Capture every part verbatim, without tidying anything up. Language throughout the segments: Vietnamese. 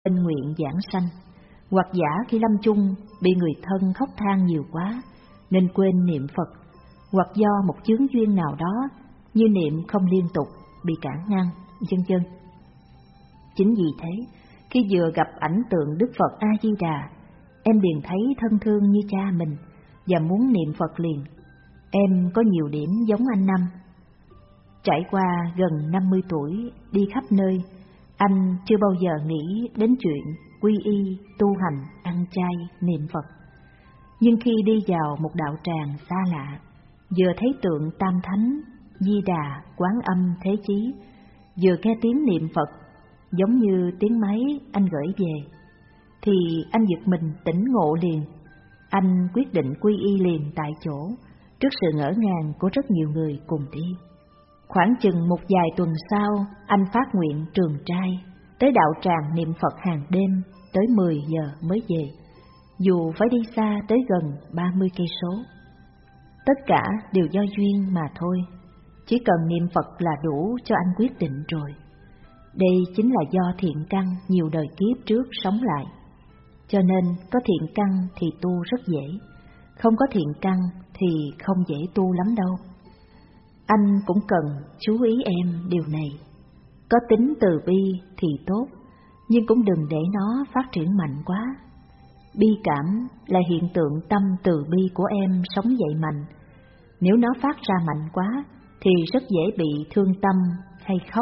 Nên nguyện giảng sanh. Hoặc giả khi lâm chung bị người thân khóc than nhiều quá nên quên niệm Phật, hoặc do một chướng duyên nào đó như niệm không liên tục bị cản ngăn, vân vân. Chính vì thế, khi vừa gặp ảnh tượng Đức Phật A Di Đà, em liền thấy thân thương như cha mình và muốn niệm Phật liền. Em có nhiều điểm giống anh Năm. Trải qua gần năm mươi tuổi đi khắp nơi, anh chưa bao giờ nghĩ đến chuyện quy y, tu hành, ăn chay, niệm Phật. Nhưng khi đi vào một đạo tràng xa lạ, vừa thấy tượng Tam Thánh, Di Đà, Quán Âm, Thế Chí, vừa nghe tiếng niệm Phật giống như tiếng máy anh gửi về, thì anh giật mình tỉnh ngộ liền. Anh quyết định quy y liền tại chỗ, trước sự ngỡ ngàng của rất nhiều người cùng đi. Khoảng chừng một vài tuần sau, anh phát nguyện trường trai, tới đạo tràng niệm Phật hàng đêm, tới mười giờ mới về, dù phải đi xa tới gần ba mươi cây số. Tất cả đều do duyên mà thôi, chỉ cần niệm Phật là đủ cho anh quyết định rồi. Đây chính là do thiện căn nhiều đời kiếp trước sống lại. Cho nên có thiện căn thì tu rất dễ, không có thiện căn thì không dễ tu lắm đâu. Anh cũng cần chú ý em điều này. Có tính từ bi thì tốt, nhưng cũng đừng để nó phát triển mạnh quá. Bi cảm là hiện tượng tâm từ bi của em sống dậy mạnh. Nếu nó phát ra mạnh quá thì rất dễ bị thương tâm hay khóc.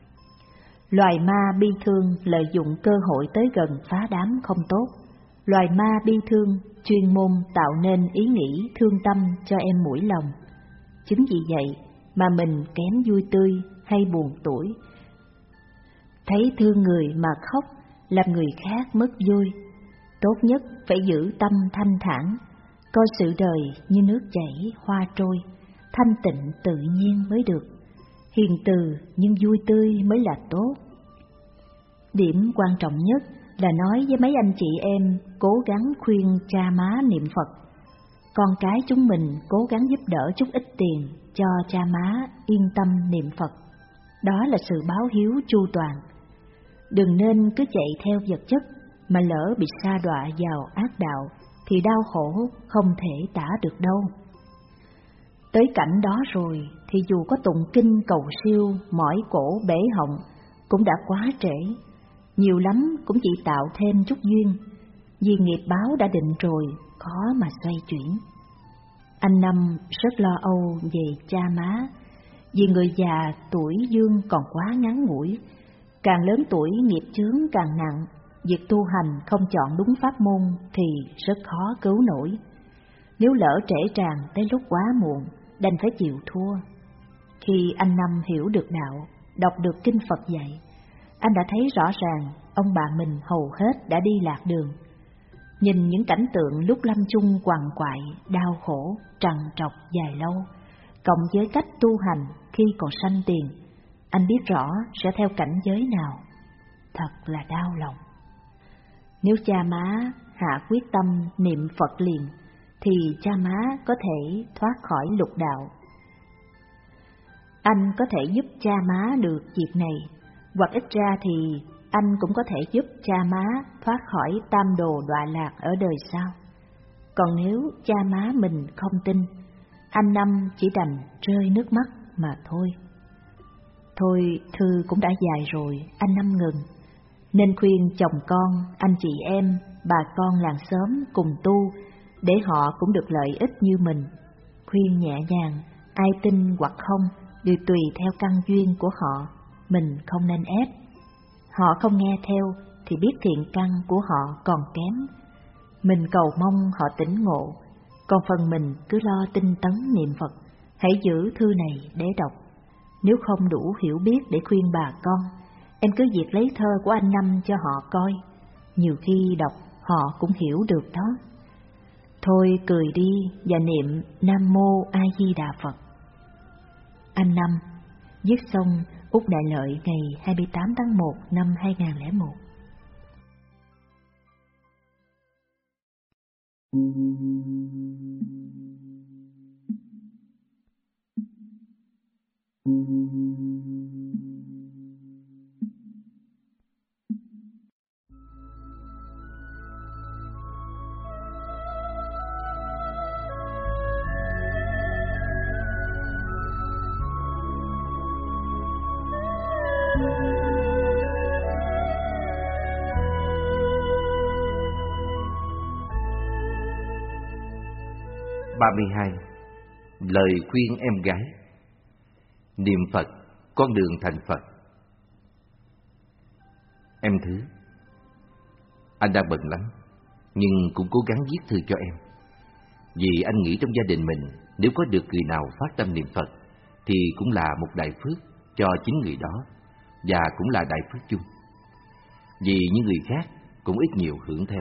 Loài ma bi thương lợi dụng cơ hội tới gần phá đám không tốt. Loài ma bi thương chuyên môn tạo nên ý nghĩ thương tâm cho em mũi lòng. Chính vì vậy mà mình kém vui tươi hay buồn tuổi. Thấy thương người mà khóc làm người khác mất vui. Tốt nhất phải giữ tâm thanh thản, coi sự đời như nước chảy hoa trôi, thanh tịnh tự nhiên mới được. Hiền từ nhưng vui tươi mới là tốt. Điểm quan trọng nhất là nói với mấy anh chị em cố gắng khuyên cha má niệm Phật. Con cái chúng mình cố gắng giúp đỡ chút ít tiền cho cha má yên tâm niệm Phật. Đó là sự báo hiếu chu toàn. Đừng nên cứ chạy theo vật chất mà lỡ bị sa đọa vào ác đạo thì đau khổ không thể tả được đâu. Tới cảnh đó rồi thì dù có tụng kinh cầu siêu, mỏi cổ bể họng cũng đã quá trễ. Nhiều lắm cũng chỉ tạo thêm chút duyên, vì nghiệp báo đã định rồi, khó mà xoay chuyển. Anh Năm rất lo âu về cha má, vì người già tuổi dương còn quá ngắn ngủi, càng lớn tuổi nghiệp chướng càng nặng, việc tu hành không chọn đúng pháp môn thì rất khó cứu nổi. Nếu lỡ trễ tràn tới lúc quá muộn, đành phải chịu thua. Khi anh Năm hiểu được đạo, đọc được kinh Phật dạy, anh đã thấy rõ ràng ông bà mình hầu hết đã đi lạc đường. Nhìn những cảnh tượng lúc lâm chung quằn quại, đau khổ, trằn trọc dài lâu, cộng với cách tu hành khi còn sanh tiền, anh biết rõ sẽ theo cảnh giới nào. Thật là đau lòng. Nếu cha má hạ quyết tâm niệm Phật liền, thì cha má có thể thoát khỏi lục đạo. Anh có thể giúp cha má được việc này, hoặc ít ra thì anh cũng có thể giúp cha má thoát khỏi tam đồ đọa lạc ở đời sau. Còn nếu cha má mình không tin, anh Năm chỉ đành rơi nước mắt mà thôi. Thôi thư cũng đã dài rồi, anh Năm ngừng, nên khuyên chồng con, anh chị em, bà con làng xóm cùng tu, để họ cũng được lợi ích như mình. Khuyên nhẹ nhàng, ai tin hoặc không đều tùy theo căn duyên của họ, mình không nên ép. Họ không nghe theo thì biết thiện căn của họ còn kém. Mình cầu mong họ tỉnh ngộ, còn phần mình cứ lo tinh tấn niệm Phật, hãy giữ thư này để đọc. Nếu không đủ hiểu biết để khuyên bà con, em cứ việc lấy thơ của anh Năm cho họ coi, nhiều khi đọc họ cũng hiểu được đó. Thôi cười đi và niệm Nam Mô A Di Đà Phật. Anh Năm, viết xong Úc Đại Lợi ngày hai mươi tám tháng một năm hai nghìn không trăm lẻ một. ba mươi hai. Lời khuyên em gái. Niệm Phật, con đường thành Phật. Em Thứ, anh đang bận lắm, nhưng cũng cố gắng viết thư cho em. Vì anh nghĩ trong gia đình mình, nếu có được người nào phát tâm niệm Phật, thì cũng là một đại phước cho chính người đó, và cũng là đại phước chung. Vì những người khác cũng ít nhiều hưởng theo.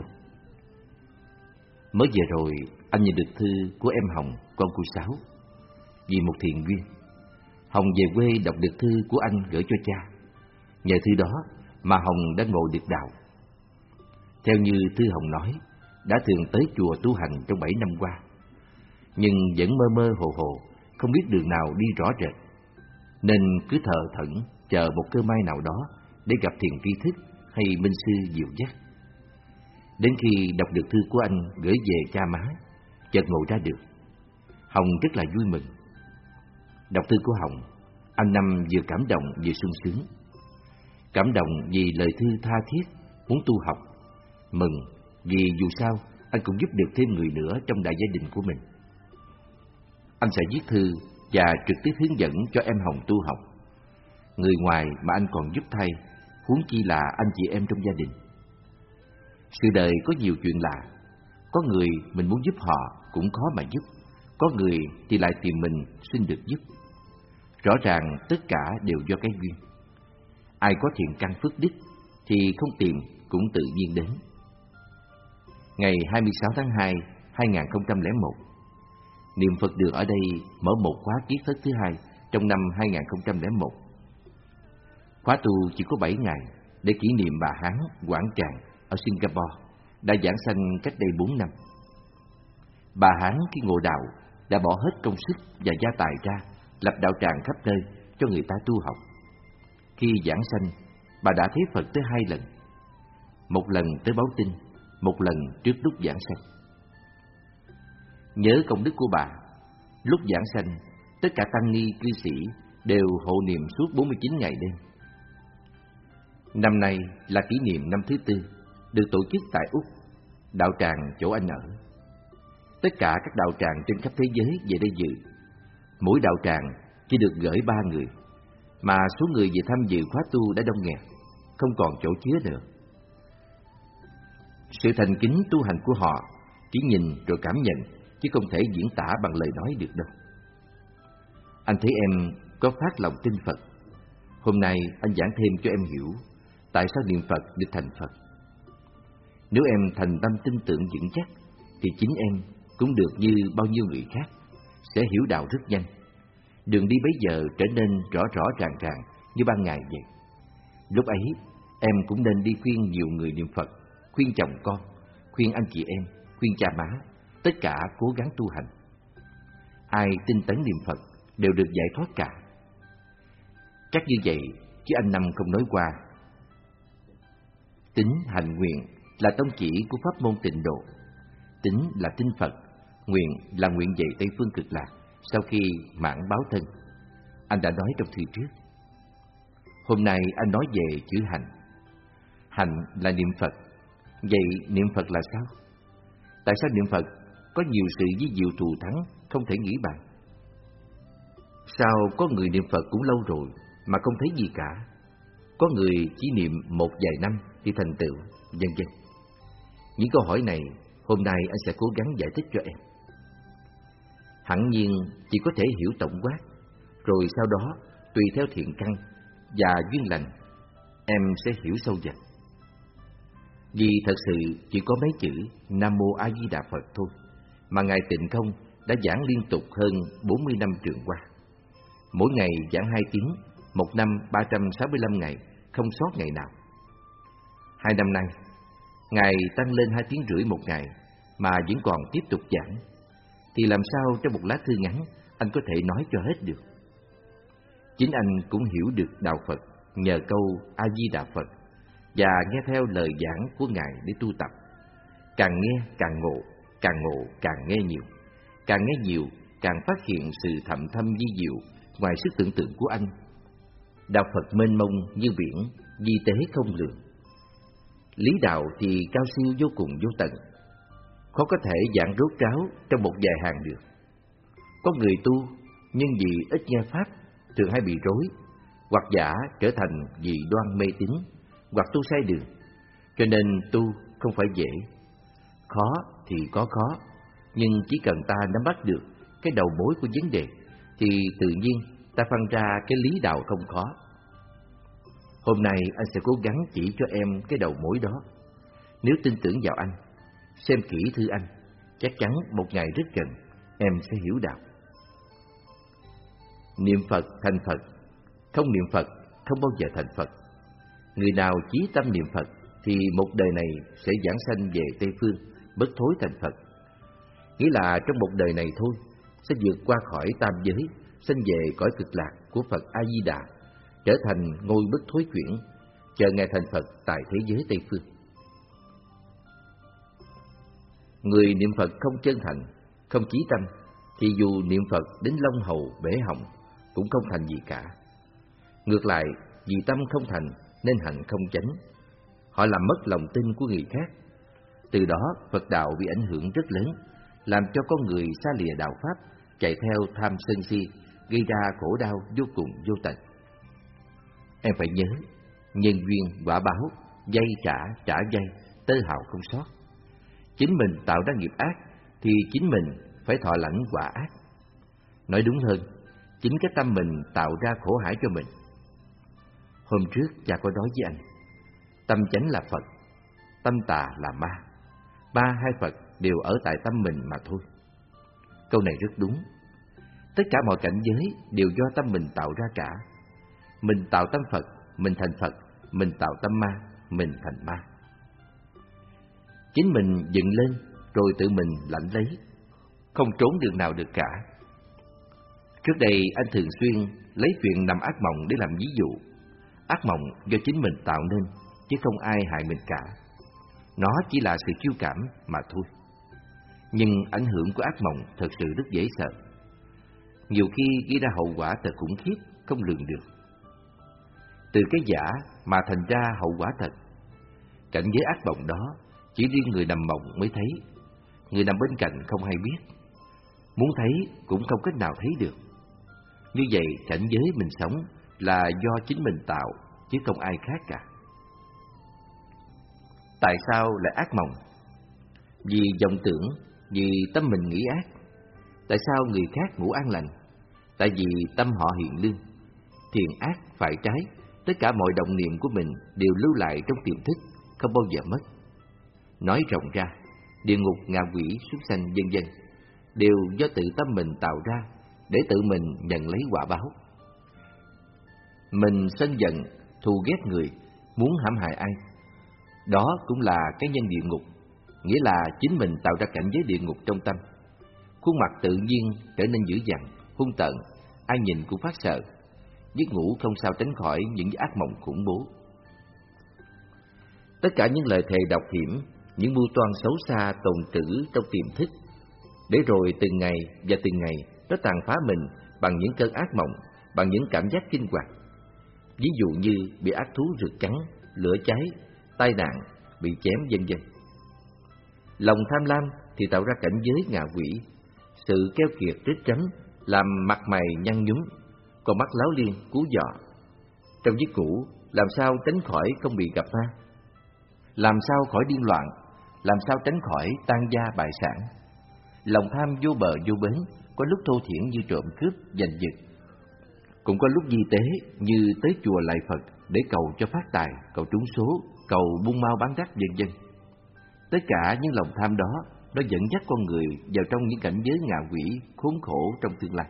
Mới vừa rồi, anh nhận được thư của em Hồng, con cô Sáu. Vì một thiện duyên, Hồng về quê đọc được thư của anh gửi cho cha. Nhờ thư đó mà Hồng đã ngộ được đạo. Theo như thư Hồng nói, đã thường tới chùa tu hành trong bảy năm qua, nhưng vẫn mơ mơ hồ hồ, không biết đường nào đi rõ rệt, nên cứ thờ thẫn chờ một cơ may nào đó để gặp thiền tri thức hay minh sư dìu dắt. Đến khi đọc được thư của anh gửi về cha má, chợt ngộ ra được. Hồng rất là vui mừng. Đọc thư của Hồng, anh Năm vừa cảm động vừa sung sướng. Cảm động vì lời thư tha thiết, muốn tu học. Mừng vì dù sao anh cũng giúp được thêm người nữa trong đại gia đình của mình. Anh sẽ viết thư và trực tiếp hướng dẫn cho em Hồng tu học. Người ngoài mà anh còn giúp thay, huống chi là anh chị em trong gia đình. Sự đời có nhiều chuyện lạ. Có người mình muốn giúp họ cũng khó mà giúp, có người thì lại tìm mình xin được giúp. Rõ ràng tất cả đều do cái duyên. Ai có thiện căn phước đức thì không tìm cũng tự nhiên đến. Ngày hai mươi sáu tháng hai, hai nghìn không trăm lẻ một, Niệm Phật Đường ở đây mở một khóa kiết thất thứ hai trong năm hai nghìn không trăm lẻ một. Khóa tu chỉ có bảy ngày để kỷ niệm bà Hán Quảng Tràng ở Singapore đã giảng sanh cách đây bốn năm. Bà Hán khi ngộ đạo đã bỏ hết công sức và gia tài ra lập đạo tràng khắp nơi cho người ta tu học. Khi giảng sanh, bà đã thấy Phật tới hai lần. Một lần tới báo tin, một lần trước lúc giảng sanh. Nhớ công đức của bà, lúc giảng sanh, tất cả tăng ni cư sĩ đều hộ niệm suốt bốn mươi chín ngày đêm. Năm nay là kỷ niệm năm thứ tư, được tổ chức tại Úc, đạo tràng chỗ anh ở. Tất cả các đạo tràng trên khắp thế giới về đây dự. Mỗi đạo tràng chỉ được gửi ba người, mà số người về tham dự khóa tu đã đông nghẹt, không còn chỗ chứa nữa. Sự thành kính tu hành của họ chỉ nhìn rồi cảm nhận, chứ không thể diễn tả bằng lời nói được đâu. Anh thấy em có phát lòng tin Phật. Hôm nay anh giảng thêm cho em hiểu tại sao niệm Phật được thành Phật. Nếu em thành tâm tin tưởng vững chắc, thì chính em cũng được như bao nhiêu người khác, sẽ hiểu đạo rất nhanh. Đường đi bấy giờ trở nên rõ rõ ràng ràng như ban ngày vậy. Lúc ấy, em cũng nên đi khuyên nhiều người niệm Phật, khuyên chồng con, khuyên anh chị em, khuyên cha má, tất cả cố gắng tu hành. Ai tinh tấn niệm Phật đều được giải thoát cả. Chắc như vậy, chứ anh Năm không nói qua. Tín hành nguyện là tông chỉ của pháp môn Tịnh Độ. Tín là tin Phật, nguyện là nguyện về Tây Phương Cực Lạc sau khi mãn báo thân. Anh đã nói trong thư trước. Hôm nay anh nói về chữ hành. Hành là niệm Phật. Vậy niệm Phật là sao? Tại sao niệm Phật có nhiều sự ví diệu thù thắng không thể nghĩ bàn? Sao có người niệm Phật cũng lâu rồi mà không thấy gì cả? Có người chỉ niệm một vài năm thì thành tựu, vân vân. Những câu hỏi này hôm nay anh sẽ cố gắng giải thích cho em. Hẳn nhiên chỉ có thể hiểu tổng quát, rồi sau đó tùy theo thiện căn và duyên lành, em sẽ hiểu sâu dần. Vì thật sự chỉ có mấy chữ Nam Mô A Di Đà Phật thôi mà Ngài Tịnh Không đã giảng liên tục hơn bốn mươi năm trường qua. Mỗi ngày giảng hai tiếng, một năm ba trăm sáu mươi lăm ngày, không sót ngày nào. Hai năm nay, Ngài tăng lên hai tiếng rưỡi một ngày mà vẫn còn tiếp tục giảng, thì làm sao trong một lá thư ngắn anh có thể nói cho hết được? Chính anh cũng hiểu được đạo Phật nhờ câu A Di Đà Phật và nghe theo lời giảng của Ngài để tu tập. Càng nghe càng ngộ, càng ngộ càng nghe nhiều, càng nghe nhiều càng phát hiện sự thậm thâm vi diệu ngoài sức tưởng tượng của anh. Đạo Phật mênh mông như biển, vi tế không lường. Lý đạo thì cao siêu vô cùng vô tận. khó có thể giảng rốt ráo trong một vài hàng được. Có người tu nhưng vì ít nghe pháp thường hay bị rối, hoặc giả trở thành dị đoan mê tín, hoặc tu sai đường. Cho nên tu không phải dễ. Khó thì có khó, nhưng chỉ cần ta nắm bắt được cái đầu mối của vấn đề thì tự nhiên ta phân ra cái lý đạo không khó. Hôm nay anh sẽ cố gắng chỉ cho em cái đầu mối đó. Nếu tin tưởng vào anh, xem kỹ thư anh, chắc chắn một ngày rất gần em sẽ hiểu đạo. Niệm Phật thành Phật, không niệm Phật không bao giờ thành Phật. Người nào chí tâm niệm Phật thì một đời này sẽ giảng sanh về Tây Phương, bất thối thành Phật. Nghĩa là trong một đời này thôi sẽ vượt qua khỏi tam giới, sanh về cõi cực lạc của Phật A Di Đà, trở thành ngôi bất thối chuyển, chờ ngày thành Phật tại thế giới Tây Phương. Người niệm Phật không chân thành, không chí tâm thì dù niệm Phật đến long hầu bể họng cũng không thành gì cả. Ngược lại, vì tâm không thành nên hành không chánh, họ làm mất lòng tin của người khác. Từ đó Phật đạo bị ảnh hưởng rất lớn, làm cho con người xa lìa đạo pháp, chạy theo tham sân si, gây ra khổ đau vô cùng vô tận. Em phải nhớ, nhân duyên quả báo, dây trả trả dây, tơ hào không sót. Chính mình tạo ra nghiệp ác thì chính mình phải thọ lãnh quả ác. Nói đúng hơn, chính cái tâm mình tạo ra khổ hải cho mình. Hôm trước cha có nói với anh, tâm chánh là Phật, tâm tà là ma. Ba hai Phật đều ở tại tâm mình mà thôi. Câu này rất đúng. Tất cả mọi cảnh giới đều do tâm mình tạo ra cả. Mình tạo tâm Phật, mình thành Phật. Mình tạo tâm ma, mình thành ma. Chính mình dựng lên, rồi tự mình lãnh lấy, không trốn đường nào được cả. Trước đây anh thường xuyên lấy chuyện nằm ác mộng để làm ví dụ. Ác mộng do chính mình tạo nên, chứ không ai hại mình cả. Nó chỉ là sự chiêu cảm mà thôi. Nhưng ảnh hưởng của ác mộng thật sự rất dễ sợ. Nhiều khi gây ra hậu quả thật khủng khiếp, không lường được. Từ cái giả mà thành ra hậu quả thật. Cảnh giới ác mộng đó chỉ riêng người nằm mộng mới thấy, người nằm bên cạnh không hay biết. Muốn thấy cũng không cách nào thấy được. Như vậy cảnh giới mình sống là do chính mình tạo, chứ không ai khác cả. Tại sao lại ác mộng? Vì vọng tưởng, vì tâm mình nghĩ ác. Tại sao người khác ngủ an lành? Tại vì tâm họ hiện lương. Thiện ác phải trái, tất cả mọi động niệm của mình đều lưu lại trong tiềm thức, không bao giờ mất. Nói rộng ra, địa ngục, ngạ quỷ, súc sanh vân vân đều do tự tâm mình tạo ra để tự mình nhận lấy quả báo. Mình sân giận, thù ghét người, muốn hãm hại ai, đó cũng là cái nhân địa ngục, nghĩa là chính mình tạo ra cảnh giới địa ngục trong tâm. Khuôn mặt tự nhiên trở nên dữ dằn, hung tợn, ai nhìn cũng phát sợ. Giấc ngủ không sao tránh khỏi những ác mộng khủng bố. Tất cả những lời thề độc hiểm, những mưu toan xấu xa tồn trữ trong tiềm thức, để rồi từng ngày và từng ngày nó tàn phá mình bằng những cơn ác mộng, bằng những cảm giác kinh hoàng. Ví dụ như bị ác thú rượt cắn, lửa cháy, tai nạn, bị chém vân vân. Lòng tham lam thì tạo ra cảnh giới ngạ quỷ, sự keo kiệt rít rắm làm mặt mày nhăn nhúm, con mắt láo liên cú dọ. Trong giấc ngủ làm sao tránh khỏi không bị gặp ma? Làm sao khỏi điên loạn? Làm sao tránh khỏi tan gia bại sản? Lòng tham vô bờ vô bến, có lúc thô thiển như trộm cướp, giành giật, cũng có lúc di tế như tới chùa lạy Phật để cầu cho phát tài, cầu trúng số, cầu buôn mau bán đắt vân vân. Tất cả những lòng tham đó nó dẫn dắt con người vào trong những cảnh giới ngạ quỷ khốn khổ trong tương lai.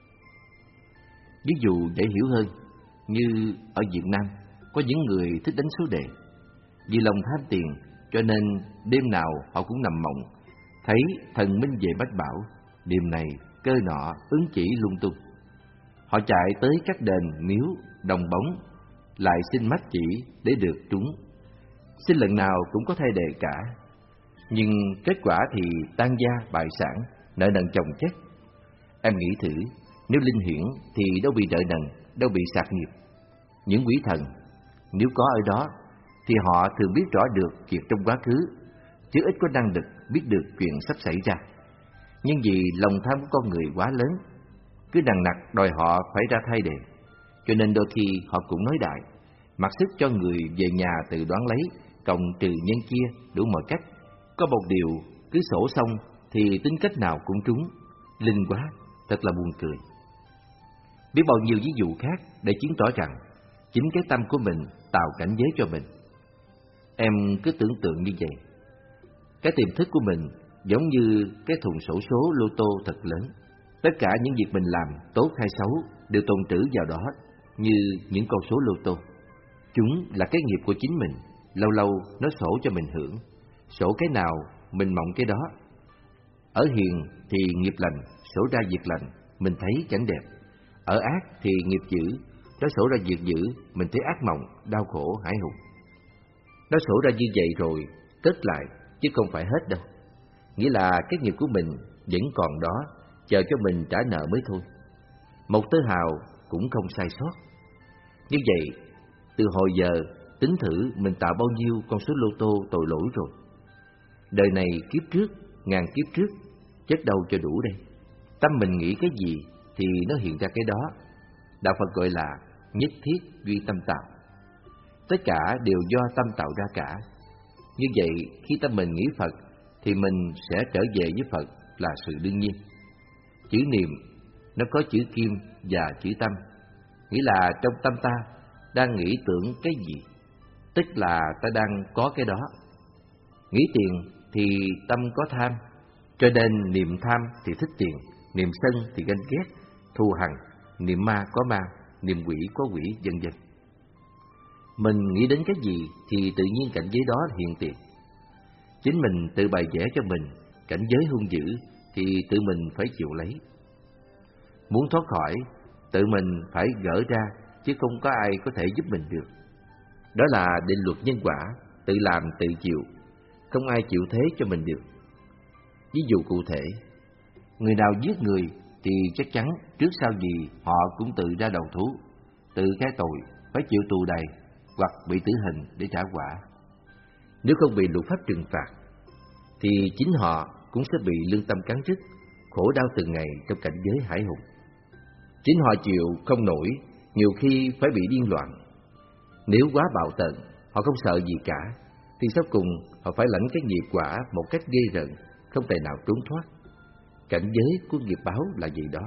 Ví dụ dễ hiểu hơn, như ở Việt Nam có những người thích đánh số đề. Vì lòng tham tiền cho nên đêm nào họ cũng nằm mộng, thấy thần minh về mách bảo, đêm này cơ nọ ứng chỉ lung tung. Họ chạy tới các đền miếu đồng bóng, lại xin mách chỉ để được trúng. Xin lần nào cũng có thay đề cả, nhưng kết quả thì tan gia bại sản, nợ nần chồng chất. Em nghĩ thử, nếu linh hiển thì đâu bị nợ nần, đâu bị sạc nghiệp. Những quỷ thần nếu có ở đó thì họ thường biết rõ được việc trong quá khứ, chứ ít có năng lực biết được chuyện sắp xảy ra. Nhưng vì lòng tham của con người quá lớn, cứ nằng nặc đòi họ phải ra thay đề, cho nên đôi khi họ cũng nói đại, mặc sức cho người về nhà tự đoán lấy, cộng trừ nhân chia đủ mọi cách. Có một điều, cứ sổ xong thì tính cách nào cũng trúng, linh quá, thật là buồn cười. Biết bao nhiêu ví dụ khác để chứng tỏ rằng chính cái tâm của mình tạo cảnh giới cho mình. Em cứ tưởng tượng như vậy, cái tiềm thức của mình giống như cái thùng xổ số lô tô thật lớn. Tất cả những việc mình làm, tốt hay xấu, đều tồn trữ vào đó như những con số lô tô. Chúng là cái nghiệp của chính mình, lâu lâu nó sổ cho mình hưởng. Sổ cái nào, mình mộng cái đó. Ở hiền thì nghiệp lành, sổ ra việc lành, mình thấy cảnh đẹp. Ở ác thì nghiệp dữ, nó sổ ra việc dữ, mình thấy ác mộng, đau khổ, hãi hùng. Nó sổ ra như vậy rồi, cất lại, chứ không phải hết đâu. Nghĩa là cái nghiệp của mình vẫn còn đó, chờ cho mình trả nợ mới thôi. Một tơ hào cũng không sai sót. Như vậy, từ hồi giờ, tính thử mình tạo bao nhiêu con số lô tô tội lỗi rồi. Đời này kiếp trước, ngàn kiếp trước, chất đâu cho đủ đây. Tâm mình nghĩ cái gì thì nó hiện ra cái đó. Đạo Phật gọi là nhất thiết duy tâm tạo. Tất cả đều do tâm tạo ra cả. Như vậy, khi tâm mình nghĩ Phật, thì mình sẽ trở về với Phật là sự đương nhiên. Chữ niệm, nó có chữ kim và chữ tâm. Nghĩa là trong tâm ta đang nghĩ tưởng cái gì, tức là ta đang có cái đó. Nghĩ tiền thì tâm có tham, cho nên niệm tham thì thích tiền, niệm sân thì ganh ghét, thù hằn, niệm ma có ma, niệm quỷ có quỷ, vân vân. Mình nghĩ đến cái gì thì tự nhiên cảnh giới đó hiện tiền. Chính mình tự bày vẽ cho mình cảnh giới hung dữ thì tự mình phải chịu lấy. Muốn thoát khỏi, tự mình phải gỡ ra, chứ không có ai có thể giúp mình được. Đó là định luật nhân quả, tự làm tự chịu, không ai chịu thế cho mình được. Ví dụ cụ thể, người nào giết người thì chắc chắn trước sau gì họ cũng tự ra đầu thú, tự cái tội, phải chịu tù đầy hoặc bị tử hình để trả quả. Nếu không bị luật pháp trừng phạt, thì chính họ cũng sẽ bị lương tâm cắn rứt, khổ đau từng ngày trong cảnh giới hải hùng. Chính họ chịu không nổi, nhiều khi phải bị điên loạn. Nếu quá bạo tợn, họ không sợ gì cả, thì sau cùng họ phải lãnh cái nghiệp quả một cách ghê rợn, không thể nào trốn thoát. Cảnh giới của nghiệp báo là gì đó.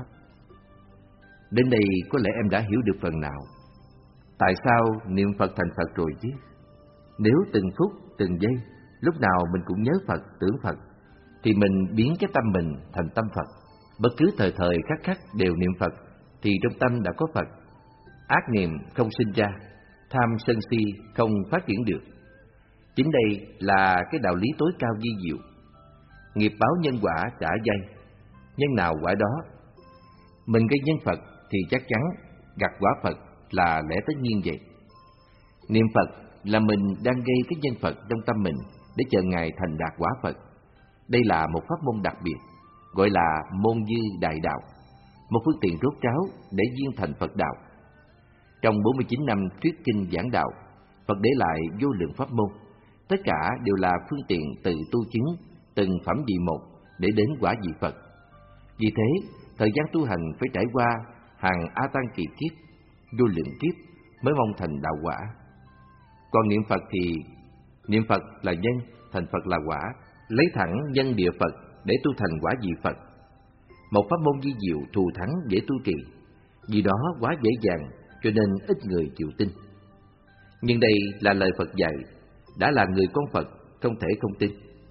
Đến đây có lẽ em đã hiểu được phần nào. Tại sao niệm Phật thành Phật rồi chứ? Nếu từng phút, từng giây, lúc nào mình cũng nhớ Phật, tưởng Phật, thì mình biến cái tâm mình thành tâm Phật. Bất cứ thời thời khắc khắc đều niệm Phật, thì trong tâm đã có Phật. Ác niệm không sinh ra, tham sân si không phát triển được. Chính đây là cái đạo lý tối cao vi diệu. Nghiệp báo nhân quả trả dây, nhân nào quả đó. Mình gây nhân Phật thì chắc chắn gặt quả Phật là lẽ tất nhiên vậy. Niệm Phật là mình đang gây cái nhân Phật trong tâm mình để chờ Ngài thành đạt quả Phật. Đây là một pháp môn đặc biệt, gọi là môn dư đại đạo, một phương tiện rốt ráo để viên thành Phật đạo. Trong bốn mươi chín năm thuyết kinh giảng đạo, Phật để lại vô lượng pháp môn, tất cả đều là phương tiện tự tu chứng từng phẩm vị một để đến quả vị Phật. Vì thế, thời gian tu hành phải trải qua hàng A Tăng kỳ kiếp, vô lượng kiếp mới mong thành đạo quả. Còn niệm Phật thì niệm Phật là nhân, thành Phật là quả, lấy thẳng nhân địa Phật để tu thành quả vị Phật. Một pháp môn vi diệu thù thắng dễ tu trì, vì đó quá dễ dàng cho nên ít người chịu tin. Nhưng đây là lời Phật dạy, đã là người con Phật không thể không tin.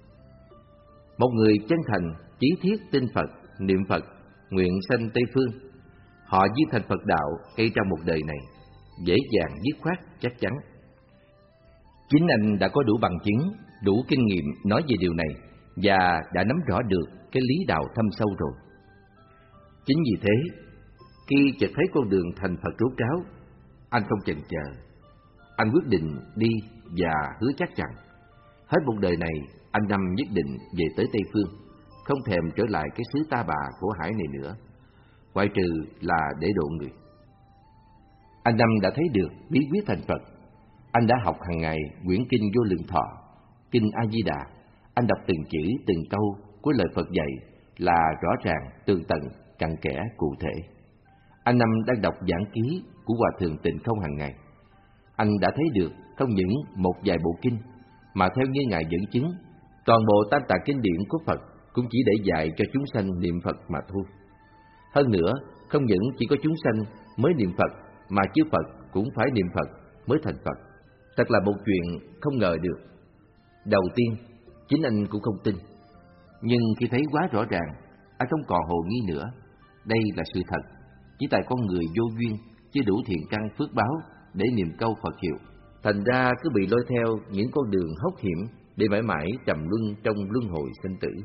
Một người chân thành, chí thiết tin Phật, niệm Phật, nguyện sanh Tây Phương, họ di thành Phật đạo ngay trong một đời này, dễ dàng dứt khoát chắc chắn. Chính anh đã có đủ bằng chứng, đủ kinh nghiệm nói về điều này và đã nắm rõ được cái lý đạo thâm sâu rồi. Chính vì thế, khi chợt thấy con đường thành Phật rốt ráo, anh không chần chờ, anh quyết định đi và hứa chắc rằng hết một đời này anh Năm nhất định về tới Tây Phương, không thèm trở lại cái xứ ta bà khổ hải này nữa, ngoại trừ là để độ người. Anh Năm đã thấy được bí quyết thành Phật. Anh đã học hàng ngày quyển kinh Vô Lượng Thọ, kinh A Di Đà. anh đọc từng chữ, từng câu của lời Phật dạy là rõ ràng, tường tận, cặn kẽ, cụ thể. Anh Năm đang đọc giảng ký của Hòa Thượng Tịnh Không hàng ngày. Anh đã thấy được không những một vài bộ kinh, mà theo như Ngài dẫn chứng, toàn bộ tam tạng kinh điển của Phật cũng chỉ để dạy cho chúng sanh niệm Phật mà thôi. Hơn nữa, không những chỉ có chúng sanh mới niệm Phật, mà chư Phật cũng phải niệm Phật mới thành Phật. Thật là một chuyện không ngờ được. Đầu tiên, chính anh cũng không tin. Nhưng khi thấy quá rõ ràng, anh không còn hồ nghi nữa. Đây là sự thật, chỉ tại con người vô duyên, chưa đủ thiện căn phước báo để niệm câu Phật hiệu. Thành ra cứ bị lôi theo những con đường hốc hiểm để mãi mãi trầm luân trong luân hồi sinh tử.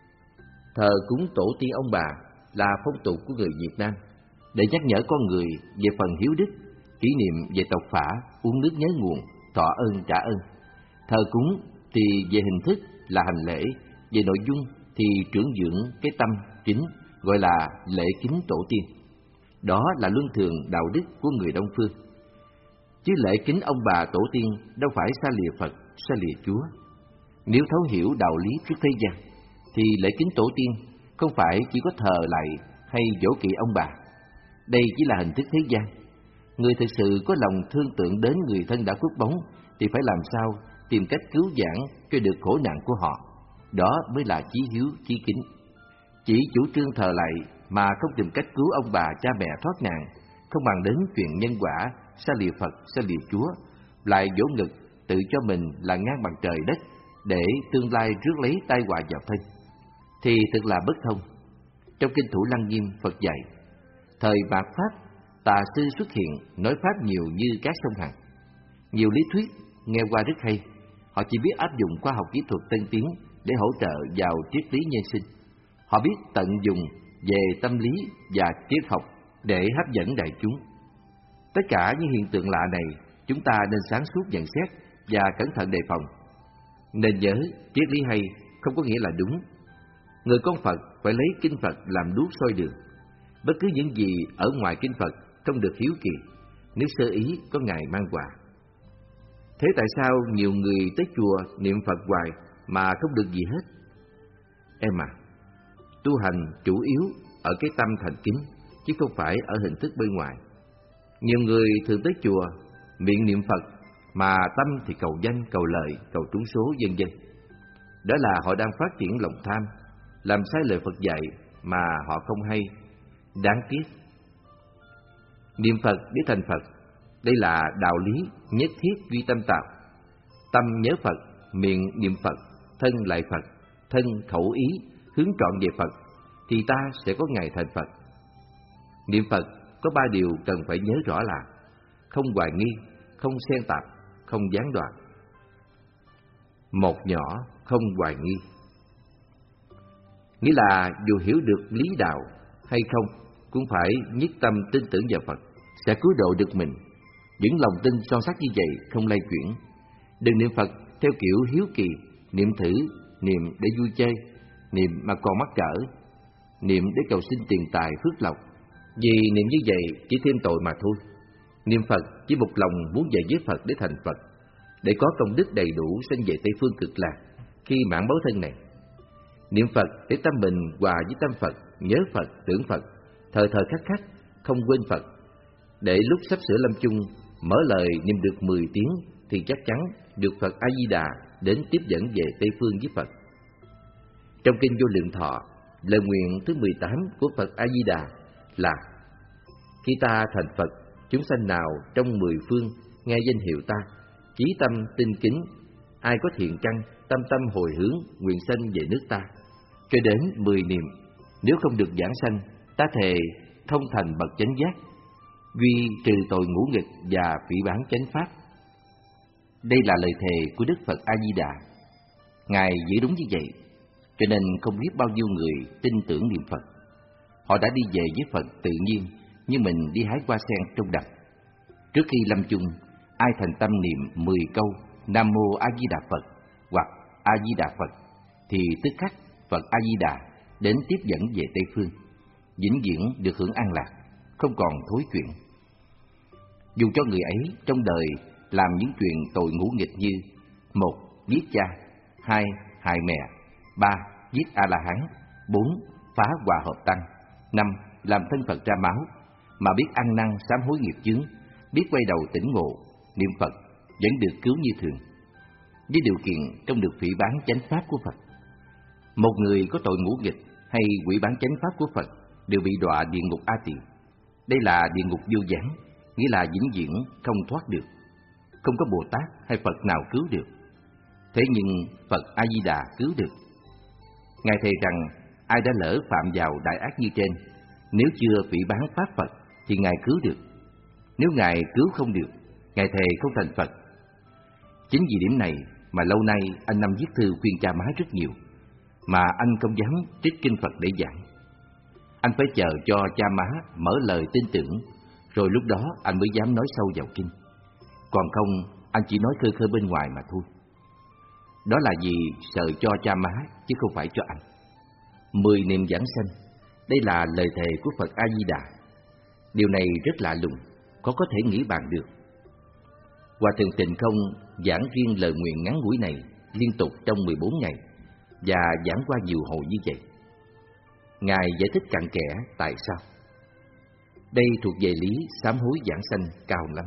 Thờ cúng tổ tiên ông bà là phong tục của người Việt Nam, để nhắc nhở con người về phần hiếu đức, kỷ niệm về tộc phả, uống nước nhớ nguồn, thọ ơn trả ơn. Thờ cúng thì về hình thức là hành lễ, về nội dung thì trưởng dưỡng cái tâm chính, gọi là lễ kính tổ tiên. Đó là luân thường đạo đức của người Đông Phương. Chứ lễ kính ông bà tổ tiên đâu phải xa lìa Phật, xa lìa Chúa. Nếu thấu hiểu đạo lý trước thế gian, thì lễ kính tổ tiên không phải chỉ có thờ lại hay dỗ kỵ ông bà. Đây chỉ là hình thức thế gian. Người thực sự có lòng thương tượng đến người thân đã khuất bóng thì phải làm sao tìm cách cứu vãn cho được khổ nạn của họ. Đó mới là chí hiếu, chí kính. Chỉ chủ trương thờ lại mà không tìm cách cứu ông bà cha mẹ thoát nạn, không bàn đến chuyện nhân quả, xa lìa Phật, xa lìa Chúa, lại vỗ ngực tự cho mình là ngang bằng trời đất để tương lai rước lấy tai họa vào thân, thì thật là bất thông. Trong kinh Thủ Lăng Nghiêm, Phật dạy, thời mạt Pháp, tà sư xuất hiện nói Pháp nhiều như các sông Hằng. Nhiều lý thuyết nghe qua rất hay, họ chỉ biết áp dụng khoa học kỹ thuật tân tiến để hỗ trợ vào triết lý nhân sinh. Họ biết tận dụng về tâm lý và triết học để hấp dẫn đại chúng. Tất cả những hiện tượng lạ này, chúng ta nên sáng suốt nhận xét và cẩn thận đề phòng. Nên nhớ, triết lý hay không có nghĩa là đúng. Người con Phật phải lấy kinh Phật làm đuốc soi đường. Bất cứ những gì ở ngoài kinh Phật không được hiếu kỳ, nếu sơ ý có ngày mang quả. Thế tại sao nhiều người tới chùa niệm Phật hoài mà không được gì hết? Em à, tu hành chủ yếu ở cái tâm thành kính, chứ không phải ở hình thức bên ngoài. Nhiều người thường tới chùa, miệng niệm Phật, mà tâm thì cầu danh, cầu lợi, cầu trúng số, vân vân. Đó là họ đang phát triển lòng tham, làm sai lời Phật dạy mà họ không hay. Đáng tiếc. Niệm Phật để thành Phật, đây là đạo lý nhất thiết duy tâm tạo. Tâm nhớ Phật, miệng niệm Phật, thân lại Phật, thân khẩu ý hướng trọn về Phật, thì ta sẽ có ngày thành Phật. Niệm Phật có ba điều cần phải nhớ rõ là không hoài nghi, không xen tạp, không gián đoạn. Một nhỏ không hoài nghi, nghĩa là dù hiểu được lý đạo hay không, cũng phải nhất tâm tin tưởng vào Phật sẽ cứu độ được mình. Những lòng tin son sắt như vậy không lay chuyển. Đừng niệm Phật theo kiểu hiếu kỳ, niệm thử, niệm để vui chơi, niệm mà còn mắc cỡ, niệm để cầu xin tiền tài phước lộc. Vì niệm như vậy chỉ thêm tội mà thôi. Niệm Phật chỉ một lòng muốn về với Phật để thành Phật, để có công đức đầy đủ sanh về Tây Phương Cực Lạc khi mãn báo thân này. Niệm Phật để tâm mình hòa với tâm Phật, nhớ Phật, tưởng Phật, thời thời khắc khắc không quên Phật, để lúc sắp sửa lâm chung mở lời niệm được mười tiếng thì chắc chắn được Phật A Di Đà đến tiếp dẫn về Tây Phương với Phật. Trong kinh Vô Lượng Thọ, lời nguyện thứ mười tám của Phật A Di Đà là: khi ta thành Phật, chúng sanh nào trong mười phương nghe danh hiệu ta, chí tâm tinh kính, ai có thiện căn, tâm tâm hồi hướng, nguyện sanh về nước ta. Cho đến mười niệm, nếu không được giảng sanh, ta thề thông thành bậc chánh giác, duy trừ tội ngũ nghịch và phỉ báng chánh pháp. Đây là lời thề của Đức Phật A Di Đà. Ngài giữ đúng như vậy, cho nên không biết bao nhiêu người tin tưởng niệm Phật. Họ đã đi về với Phật tự nhiên, như mình đi hái hoa sen trong đầm. Trước khi lâm chung, ai thành tâm niệm mười câu Nam Mô A Di Đà Phật hoặc A Di Đà Phật, thì tức khắc Phật A Di Đà đến tiếp dẫn về Tây Phương, vĩnh viễn được hưởng an lạc, không còn thối chuyện. Dù cho người ấy trong đời làm những chuyện tội ngũ nghịch như: một, giết cha; hai, hại mẹ. Ba, giết A-la-hán. Bốn, phá hòa hợp tăng. Năm, làm thân Phật ra máu. Mà biết ăn năn sám hối nghiệp chướng, biết quay đầu tỉnh ngộ, niệm Phật vẫn được cứu như thường, với điều kiện không được phỉ báng chánh pháp của Phật. Một người có tội ngũ nghịch hay hủy bán chánh pháp của Phật đều bị đọa địa ngục A Tỳ. Đây là địa ngục vô gián, nghĩa là vĩnh viễn không thoát được, không có Bồ Tát hay Phật nào cứu được. Thế nhưng Phật A Di Đà cứu được. Ngài thề rằng ai đã lỡ phạm vào đại ác như trên, nếu chưa phỉ báng pháp Phật thì Ngài cứu được. Nếu Ngài cứu không được, Ngài thề không thành Phật. Chính vì điểm này mà lâu nay anh Năm viết thư khuyên cha má rất nhiều, mà anh không dám trích kinh Phật để giảng. Anh phải chờ cho cha má mở lời tin tưởng, rồi lúc đó anh mới dám nói sâu vào kinh. Còn không, anh chỉ nói khơi khơi bên ngoài mà thôi. Đó là vì sợ cho cha má, chứ không phải cho anh. Mười niệm giảng sanh, đây là lời thề của Phật A-di-đà. Điều này rất lạ lùng, khó có thể nghĩ bàn được. Hòa thượng Tịnh Không giảng riêng lời nguyện ngắn ngủi này liên tục trong mười bốn ngày, và giảng qua nhiều hồi như vậy. Ngài giải thích cặn kẽ tại sao. Đây thuộc về lý sám hối giảng sanh cao lắm.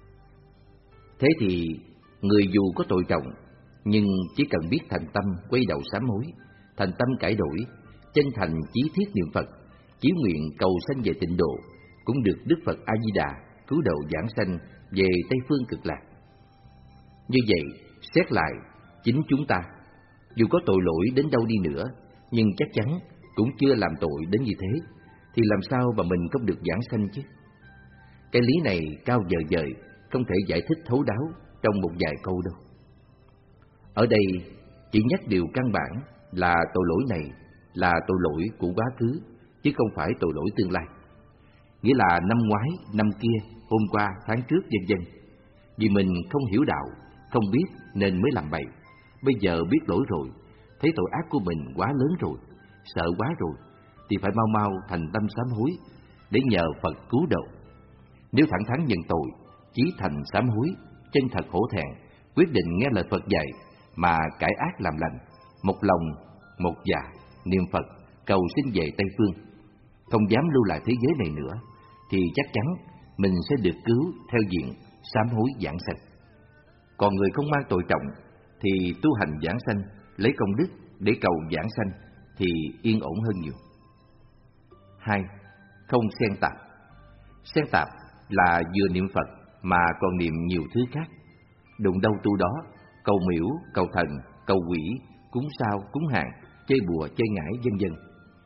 Thế thì, người dù có tội trọng, nhưng chỉ cần biết thành tâm quay đầu sám hối, thành tâm cải đổi, chân thành chí thiết niệm Phật, chí nguyện cầu sanh về tịnh độ, cũng được Đức Phật A Di Đà cứu độ giảng sanh về Tây phương cực lạc. Như vậy, xét lại, chính chúng ta, dù có tội lỗi đến đâu đi nữa, nhưng chắc chắn cũng chưa làm tội đến như thế, thì làm sao mà mình không được giảng sanh chứ? Cái lý này cao vời vời, không thể giải thích thấu đáo trong một vài câu đâu. Ở đây chỉ nhắc điều căn bản là tội lỗi này là tội lỗi của quá khứ, chứ không phải tội lỗi tương lai. Nghĩa là năm ngoái, năm kia, hôm qua, tháng trước, vân vân. Vì mình không hiểu đạo, không biết nên mới làm bậy. Bây giờ biết lỗi rồi, thấy tội ác của mình quá lớn rồi, sợ quá rồi, thì phải mau mau thành tâm sám hối để nhờ Phật cứu độ. Nếu thẳng thắn nhận tội, chí thành sám hối, chân thật hổ thẹn, quyết định nghe lời Phật dạy mà cải ác làm lành, một lòng, một dạ, niệm Phật, cầu xin về Tây Phương, không dám lưu lại thế giới này nữa, thì chắc chắn mình sẽ được cứu theo diện sám hối giảng sanh. Còn người không mang tội trọng thì tu hành giảng sanh, lấy công đức để cầu giảng sanh thì yên ổn hơn nhiều. Hai, không xen tạp. Xen tạp là vừa niệm Phật mà còn niệm nhiều thứ khác, đụng đâu tu đó, cầu miễu, cầu thần, cầu quỷ, cúng sao, cúng hàng, chơi bùa, chơi ngải, vân vân.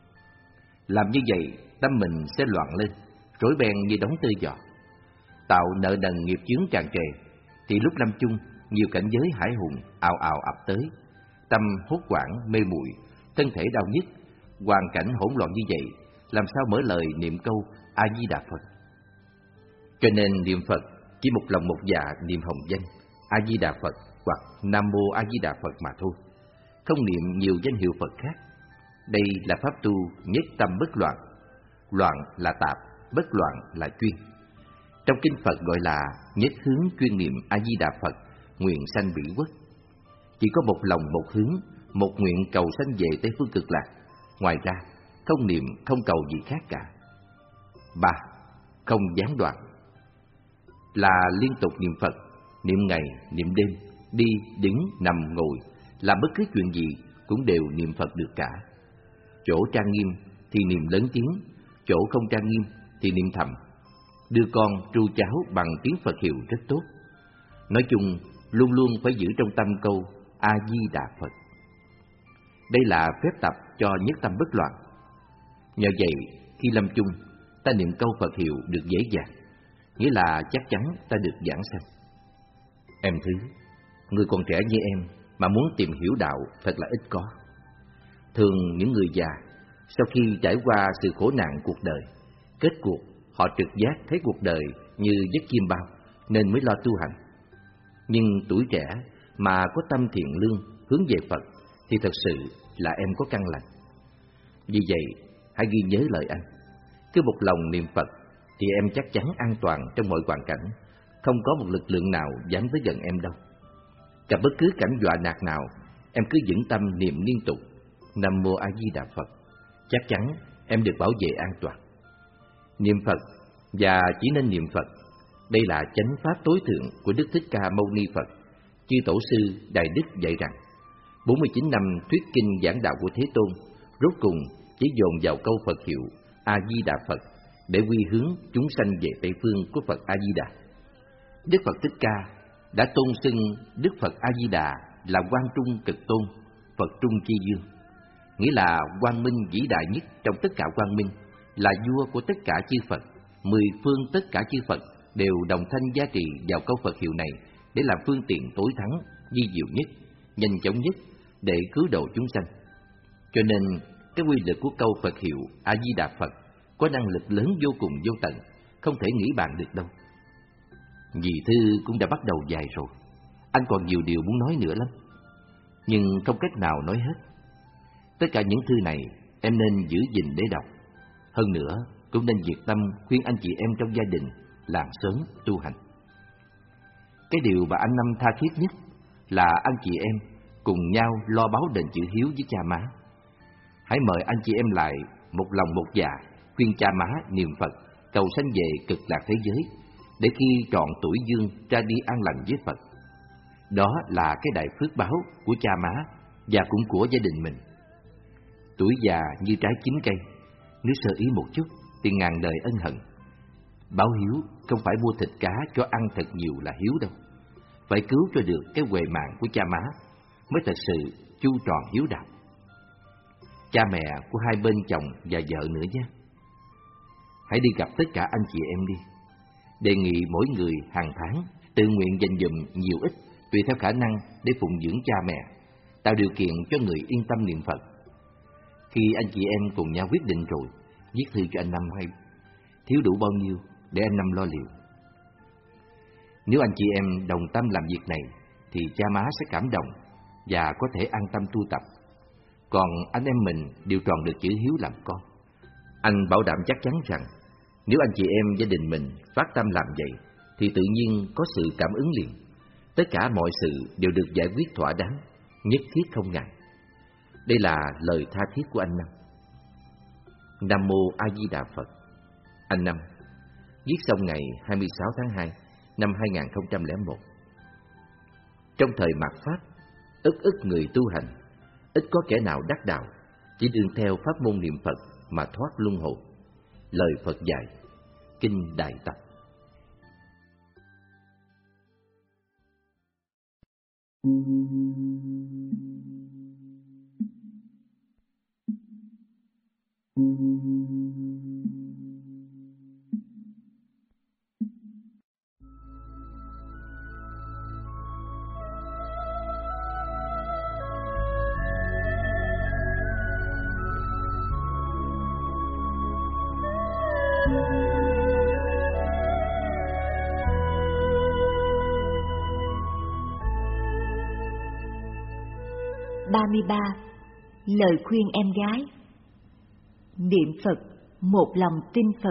Làm như vậy, tâm mình sẽ loạn lên, rối beng như đống tơ giò, tạo nợ nần nghiệp chướng tràn trề. Thì lúc lâm chung, nhiều cảnh giới hải hùng ào ào ập tới, tâm hốt hoảng mê muội, thân thể đau nhức, hoàn cảnh hỗn loạn như vậy, làm sao mở lời niệm câu A Di Đà Phật? Cho nên niệm Phật chỉ một lòng một dạ niệm hồng danh A Di Đà Phật hoặc Nam Mô A Di Đà Phật mà thôi, không niệm nhiều danh hiệu Phật khác. Đây là pháp tu nhất tâm bất loạn. Loạn là tạp, bất loạn là chuyên. Trong kinh Phật gọi là nhất hướng chuyên niệm A Di Đà Phật, nguyện sanh Bỉ Quốc. Chỉ có một lòng một hướng, một nguyện cầu sanh về Tây phương cực lạc. Ngoài ra, không niệm, không cầu gì khác cả. Ba, không gián đoạn. Là liên tục niệm Phật, niệm ngày, niệm đêm, đi, đứng, nằm, ngồi, làm bất cứ chuyện gì cũng đều niệm Phật được cả. Chỗ trang nghiêm thì niệm lớn tiếng, chỗ không trang nghiêm thì niệm thầm. Đưa con tru cháu bằng tiếng Phật hiệu rất tốt. Nói chung, luôn luôn phải giữ trong tâm câu A Di Đà Phật. Đây là phép tập cho nhất tâm bất loạn. Nhờ vậy, khi lâm chung, ta niệm câu Phật hiệu được dễ dàng, nghĩa là chắc chắn ta được giảng sanh. Em Thứ, người còn trẻ như em mà muốn tìm hiểu đạo thật là ít có. Thường những người già, sau khi trải qua sự khổ nạn cuộc đời, kết cuộc họ trực giác thấy cuộc đời như giấc chiêm bao nên mới lo tu hành. Nhưng tuổi trẻ mà có tâm thiện lương hướng về Phật thì thật sự là em có căn lành. Vì vậy, hãy ghi nhớ lời anh. Cứ một lòng niệm Phật thì em chắc chắn an toàn trong mọi hoàn cảnh, không có một lực lượng nào dám tới gần em đâu. Gặp bất cứ cảnh dọa nạt nào, em cứ vững tâm niệm liên tục Nam Mô A Di Đà Phật, chắc chắn em được bảo vệ an toàn. Niệm Phật và chỉ nên niệm Phật, đây là chánh pháp tối thượng của Đức Thích Ca Mâu Ni Phật. Chư Tổ sư Đại Đức dạy rằng bốn mươi chín năm thuyết kinh giảng đạo của Thế Tôn rốt cùng chỉ dồn vào câu Phật hiệu A Di Đà Phật để quy hướng chúng sanh về Tây phương của Phật A Di Đà. Đức Phật Thích Ca đã tôn xưng Đức Phật A Di Đà là Quang Trung Cực Tôn, Phật Trung Chi Dương, nghĩa là quang minh vĩ đại nhất trong tất cả quang minh, là vua của tất cả chư Phật. Mười phương tất cả chư Phật đều đồng thanh giá trị vào câu Phật hiệu này để làm phương tiện tối thắng, vi diệu nhất, nhanh chóng nhất để cứu độ chúng sanh. Cho nên cái quy lực của câu Phật hiệu A Di Đà Phật có năng lực lớn vô cùng vô tận, không thể nghĩ bàn được đâu. Vì thư cũng đã bắt đầu dài rồi, anh còn nhiều điều muốn nói nữa lắm, nhưng không cách nào nói hết. Tất cả những thư này em nên giữ gìn để đọc. Hơn nữa cũng nên nhiệt tâm khuyên anh chị em trong gia đình làm sớm tu hành. Cái điều mà anh Năm tha thiết nhất là anh chị em cùng nhau lo báo đền chữ hiếu với cha má. Hãy mời anh chị em lại một lòng một dạ khuyên cha má niệm Phật, cầu sanh về cực lạc thế giới, để khi trọn tuổi dương ra đi an lành với Phật. Đó là cái đại phước báo của cha má và cũng của gia đình mình. Tuổi già như trái chín cây, nếu sơ ý một chút thì ngàn đời ân hận. Báo hiếu không phải mua thịt cá cho ăn thật nhiều là hiếu đâu, phải cứu cho được cái huệ mạng của cha má mới thật sự chu tròn hiếu đạo. Cha mẹ của hai bên chồng và vợ nữa nhé. Hãy đi gặp tất cả anh chị em đi. Đề nghị mỗi người hàng tháng tự nguyện dành dụm nhiều ít tùy theo khả năng để phụng dưỡng cha mẹ, tạo điều kiện cho người yên tâm niệm Phật. Khi anh chị em cùng nhau quyết định rồi, viết thư cho anh Năm hay thiếu đủ bao nhiêu để anh Năm lo liệu. Nếu anh chị em đồng tâm làm việc này thì cha má sẽ cảm động và có thể an tâm tu tập. Còn anh em mình đều tròn được chữ hiếu làm con. Anh bảo đảm chắc chắn rằng nếu anh chị em gia đình mình phát tâm làm vậy thì tự nhiên có sự cảm ứng liền. Tất cả mọi sự đều được giải quyết thỏa đáng, nhất thiết không ngại. Đây là lời tha thiết của anh Năm. Nam Mô A Di Đà Phật. Anh Năm viết xong ngày hai mươi sáu tháng hai năm hai nghìn không trăm lẻ một. Trong thời mạt Pháp, ức ức người tu hành, ít có kẻ nào đắc đạo, chỉ đương theo pháp môn niệm Phật mà thoát luân hồi. Lời Phật dạy, Kinh Đại Tập. ba mươi ba. Lời khuyên em gái. Niệm Phật, một lòng tin Phật.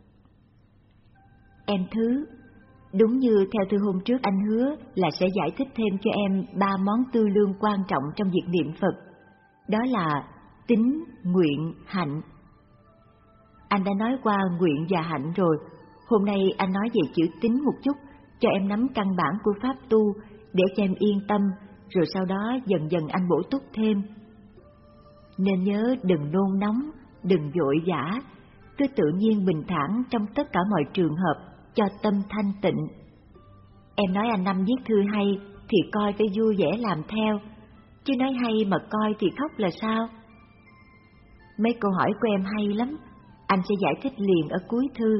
Em Thứ, đúng như theo thư hôm trước anh hứa là sẽ giải thích thêm cho em ba món tư lương quan trọng trong việc niệm Phật. Đó là tín, nguyện, hạnh. Anh đã nói qua nguyện và hạnh rồi. Hôm nay anh nói về chữ tín một chút, cho em nắm căn bản của pháp tu, để cho em yên tâm, rồi sau đó dần dần anh bổ túc thêm. Nên nhớ đừng nôn nóng, đừng vội vã, cứ tự nhiên bình thản trong tất cả mọi trường hợp, cho tâm thanh tịnh. Em nói anh Năm viết thư hay thì coi phải vui vẻ làm theo, chứ nói hay mà coi thì khóc là sao? Mấy câu hỏi của em hay lắm, anh sẽ giải thích liền ở cuối thư.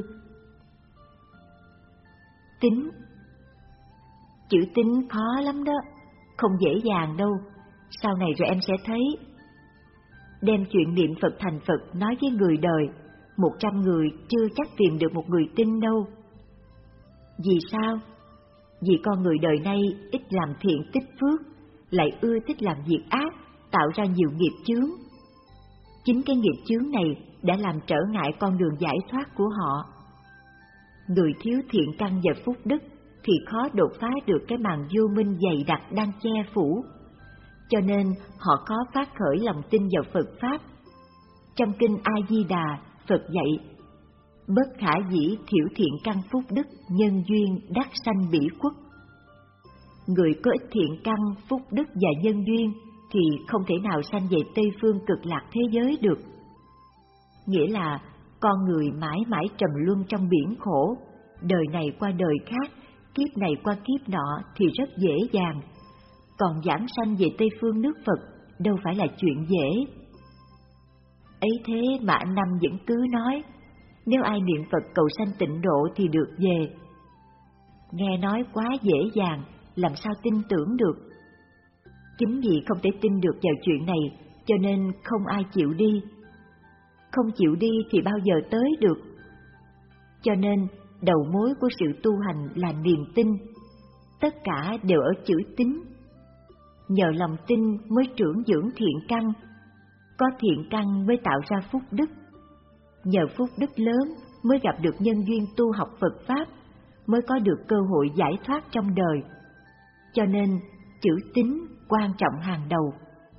Tín. Chữ tín khó lắm đó, không dễ dàng đâu, sau này rồi em sẽ thấy. Đem chuyện niệm Phật thành Phật nói với người đời, một trăm người chưa chắc tìm được một người tin đâu. Vì sao? Vì con người đời nay ít làm thiện tích phước, lại ưa thích làm việc ác, tạo ra nhiều nghiệp chướng. Chính cái nghiệp chướng này đã làm trở ngại con đường giải thoát của họ. Người thiếu thiện căn và phúc đức thì khó đột phá được cái màn vô minh dày đặc đang che phủ. cho nên họ có phát khởi lòng tin vào Phật Pháp. Trong kinh A Di Đà, Phật dạy: bất khả dĩ thiểu thiện căn phúc đức, nhân duyên đắc sanh bỉ quốc. Người có ít thiện căn, phúc đức và nhân duyên thì không thể nào sanh về Tây Phương Cực Lạc thế giới được. Nghĩa là con người mãi mãi trầm luân trong biển khổ, đời này qua đời khác, kiếp này qua kiếp nọ thì rất dễ dàng. Còn giảng sanh về Tây Phương nước Phật đâu phải là chuyện dễ. Ấy thế mà anh Năm vẫn cứ nói, nếu ai niệm Phật cầu sanh tịnh độ thì được về. Nghe nói quá dễ dàng, làm sao tin tưởng được. Chính vì không thể tin được vào chuyện này, cho nên không ai chịu đi. Không chịu đi thì bao giờ tới được. Cho nên đầu mối của sự tu hành là niềm tin. Tất cả đều ở chữ tín. Nhờ lòng tin mới trưởng dưỡng thiện căn, có thiện căn mới tạo ra phúc đức. Nhờ phúc đức lớn mới gặp được nhân duyên tu học Phật Pháp, mới có được cơ hội giải thoát trong đời. Cho nên chữ tín quan trọng hàng đầu.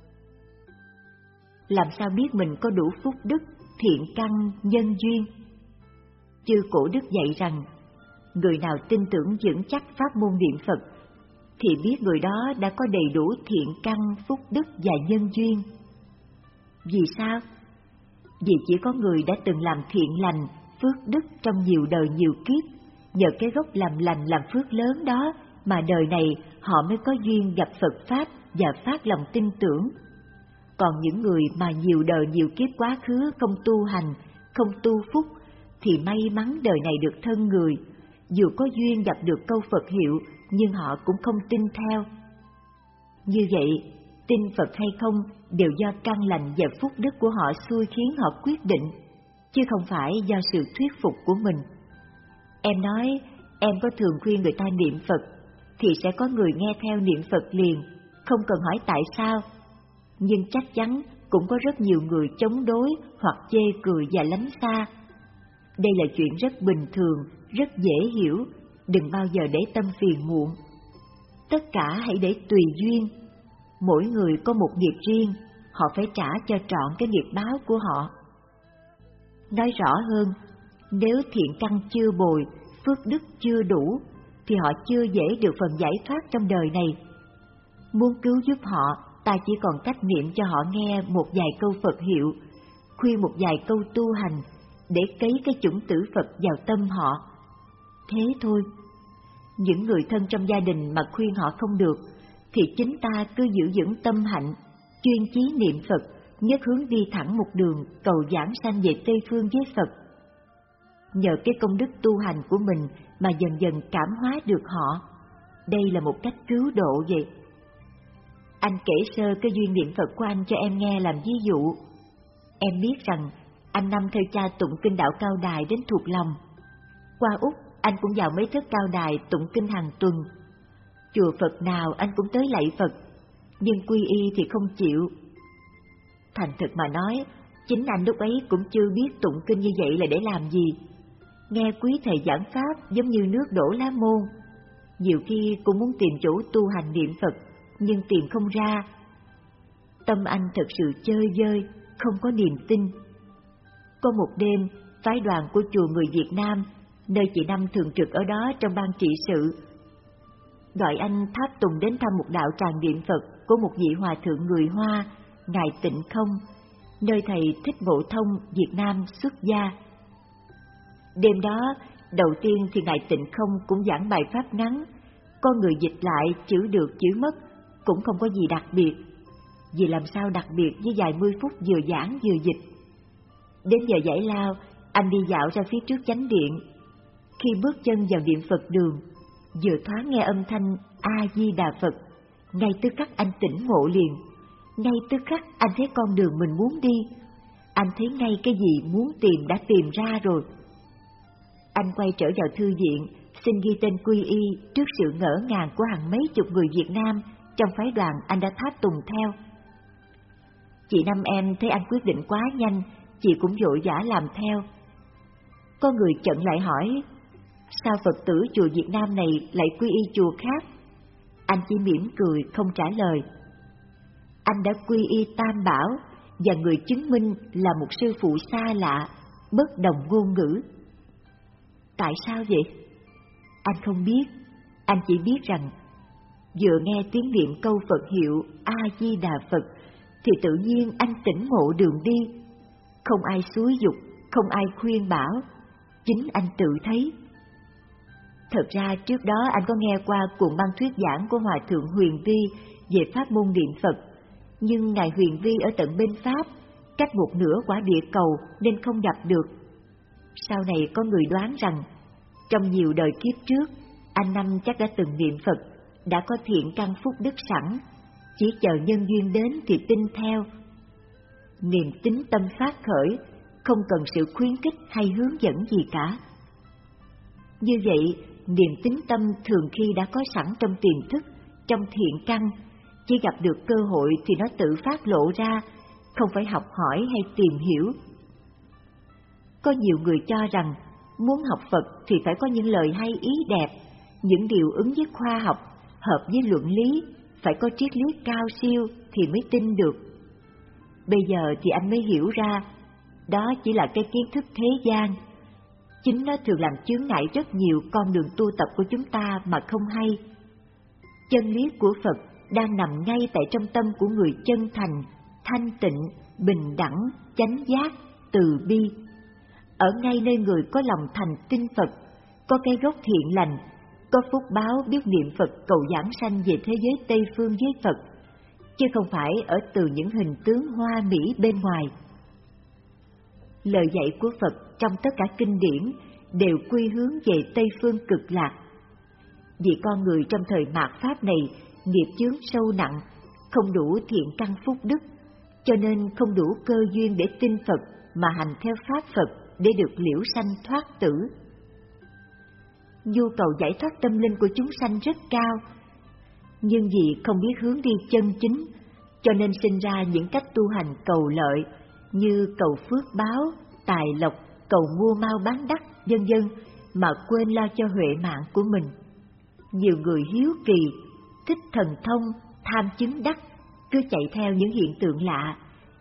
Làm sao biết mình có đủ phúc đức, thiện căn, nhân duyên? Chư Cổ Đức dạy rằng, người nào tin tưởng vững chắc pháp môn niệm Phật thì biết người đó đã có đầy đủ thiện căn, phúc đức và nhân duyên. Vì sao? Vì chỉ có người đã từng làm thiện lành, phước đức trong nhiều đời nhiều kiếp, nhờ cái gốc làm lành làm phước lớn đó mà đời này họ mới có duyên gặp Phật Pháp và phát lòng tin tưởng. Còn những người mà nhiều đời nhiều kiếp quá khứ không tu hành, không tu phúc, thì may mắn đời này được thân người, dù có duyên gặp được câu Phật hiệu nhưng họ cũng không tin theo. Như vậy, tin Phật hay không đều do căn lành và phúc đức của họ xui khiến họ quyết định, chứ không phải do sự thuyết phục của mình. Em nói, em có thường khuyên người ta niệm Phật, thì sẽ có người nghe theo niệm Phật liền, không cần hỏi tại sao. Nhưng chắc chắn cũng có rất nhiều người chống đối hoặc chê cười và lánh xa. Đây là chuyện rất bình thường, rất dễ hiểu, đừng bao giờ để tâm phiền muộn. Tất cả hãy để tùy duyên. Mỗi người có một nghiệp riêng, họ phải trả cho trọn cái nghiệp báo của họ. Nói rõ hơn, nếu thiện căn chưa bồi, phước đức chưa đủ, thì họ chưa dễ được phần giải thoát trong đời này. Muốn cứu giúp họ, ta chỉ còn cách niệm cho họ nghe một vài câu Phật hiệu, khuyên một vài câu tu hành, để cấy cái chủng tử Phật vào tâm họ. Thế thôi. Những người thân trong gia đình mà khuyên họ không được, thì chính ta cứ giữ vững tâm hạnh, chuyên chí niệm Phật, nhất hướng đi thẳng một đường cầu giảng sanh về Tây Phương với Phật. Nhờ cái công đức tu hành của mình mà dần dần cảm hóa được họ. Đây là một cách cứu độ vậy. Anh kể sơ cái duyên niệm Phật của anh cho em nghe làm ví dụ. Em biết rằng anh Năm theo cha tụng kinh đạo Cao Đài đến thuộc lòng. Qua Úc, anh cũng vào mấy thất Cao Đài tụng kinh hàng tuần. Chùa Phật nào anh cũng tới lạy Phật, nhưng quy y thì không chịu. Thành thực mà nói, chính anh lúc ấy cũng chưa biết tụng kinh như vậy là để làm gì. Nghe quý thầy giảng pháp giống như nước đổ lá môn. Nhiều khi cũng muốn tìm chỗ tu hành niệm Phật, nhưng tìm không ra. Tâm anh thật sự chơi vơi, không có niềm tin. Có một đêm, phái đoàn của chùa người Việt Nam, nơi chị Năm thường trực ở đó trong ban trị sự, gọi anh tháp tùng đến thăm một đạo tràng niệm Phật của một vị hòa thượng người Hoa, Ngài Tịnh Không, nơi thầy Thích Ngộ Thông Việt Nam xuất gia. Đêm đó, đầu tiên thì Ngài Tịnh Không cũng giảng bài pháp ngắn, có người dịch lại chữ được chữ mất, cũng không có gì đặc biệt. Vì làm sao đặc biệt với vài mươi phút vừa giảng vừa dịch. Đến giờ giải lao, anh đi dạo ra phía trước chánh điện. Khi bước chân vào điện Phật đường, vừa thoáng nghe âm thanh A Di Đà Phật, ngay tức khắc anh tỉnh ngộ liền. Ngay tức khắc anh thấy con đường mình muốn đi. Anh thấy ngay cái gì muốn tìm đã tìm ra rồi. Anh quay trở vào thư viện, xin ghi tên quy y trước sự ngỡ ngàng của hàng mấy chục người Việt Nam trong phái đoàn anh đã tháp tùng theo. Chị Năm em thấy anh quyết định quá nhanh, chị cũng vội vã làm theo. Có người chận lại hỏi, sao Phật tử chùa Việt Nam này lại quy y chùa khác? Anh chỉ mỉm cười không trả lời. anh đã quy y Tam Bảo và người chứng minh là một sư phụ xa lạ, bất đồng ngôn ngữ. Tại sao vậy? Anh không biết, anh chỉ biết rằng vừa nghe tiếng niệm câu Phật hiệu A-di-đà Phật thì tự nhiên anh tỉnh ngộ đường đi. Không ai xúi giục, không ai khuyên bảo, chính anh tự thấy. Thật ra trước đó anh có nghe qua cuộn băng thuyết giảng của Hòa Thượng Huyền Vi về pháp môn niệm Phật, nhưng Ngài Huyền Vi ở tận bên Pháp, cách một nửa quả địa cầu nên không gặp được. Sau này có người đoán rằng, trong nhiều đời kiếp trước, anh Năm chắc đã từng niệm Phật, đã có thiện căn phúc đức sẵn, chỉ chờ nhân duyên đến thì tin theo. Niềm tín tâm phát khởi, không cần sự khuyến khích hay hướng dẫn gì cả. Như vậy, niềm tín tâm thường khi đã có sẵn trong tiềm thức, trong thiện căn, chỉ gặp được cơ hội thì nó tự phát lộ ra, không phải học hỏi hay tìm hiểu. Có nhiều người cho rằng, muốn học Phật thì phải có những lời hay ý đẹp, những điều ứng với khoa học, hợp với luận lý, phải có triết lý cao siêu thì mới tin được. Bây giờ thì anh mới hiểu ra, đó chỉ là cái kiến thức thế gian. Chính nó thường làm chướng ngại rất nhiều con đường tu tập của chúng ta mà không hay. Chân lý của Phật đang nằm ngay tại trong tâm của người chân thành, thanh tịnh, bình đẳng, chánh giác, từ bi. Ở ngay nơi người có lòng thành tin Phật, có cái gốc thiện lành, có phúc báo biết niệm Phật cầu giảng sanh về thế giới Tây phương với Phật, chứ không phải ở từ những hình tướng hoa mỹ bên ngoài. Lời dạy của Phật trong tất cả kinh điển đều quy hướng về Tây phương cực lạc. Vì con người trong thời mạt Pháp này nghiệp chướng sâu nặng, không đủ thiện căn phúc đức, cho nên không đủ cơ duyên để tin Phật mà hành theo pháp Phật để được liễu sanh thoát tử. Nhu cầu giải thoát tâm linh của chúng sanh rất cao, nhưng vì không biết hướng đi chân chính, cho nên sinh ra những cách tu hành cầu lợi như cầu phước báo, tài lộc, cầu mua mau bán đắt, vân vân, mà quên lo cho huệ mạng của mình. Nhiều người hiếu kỳ, thích thần thông, tham chứng đắc, cứ chạy theo những hiện tượng lạ,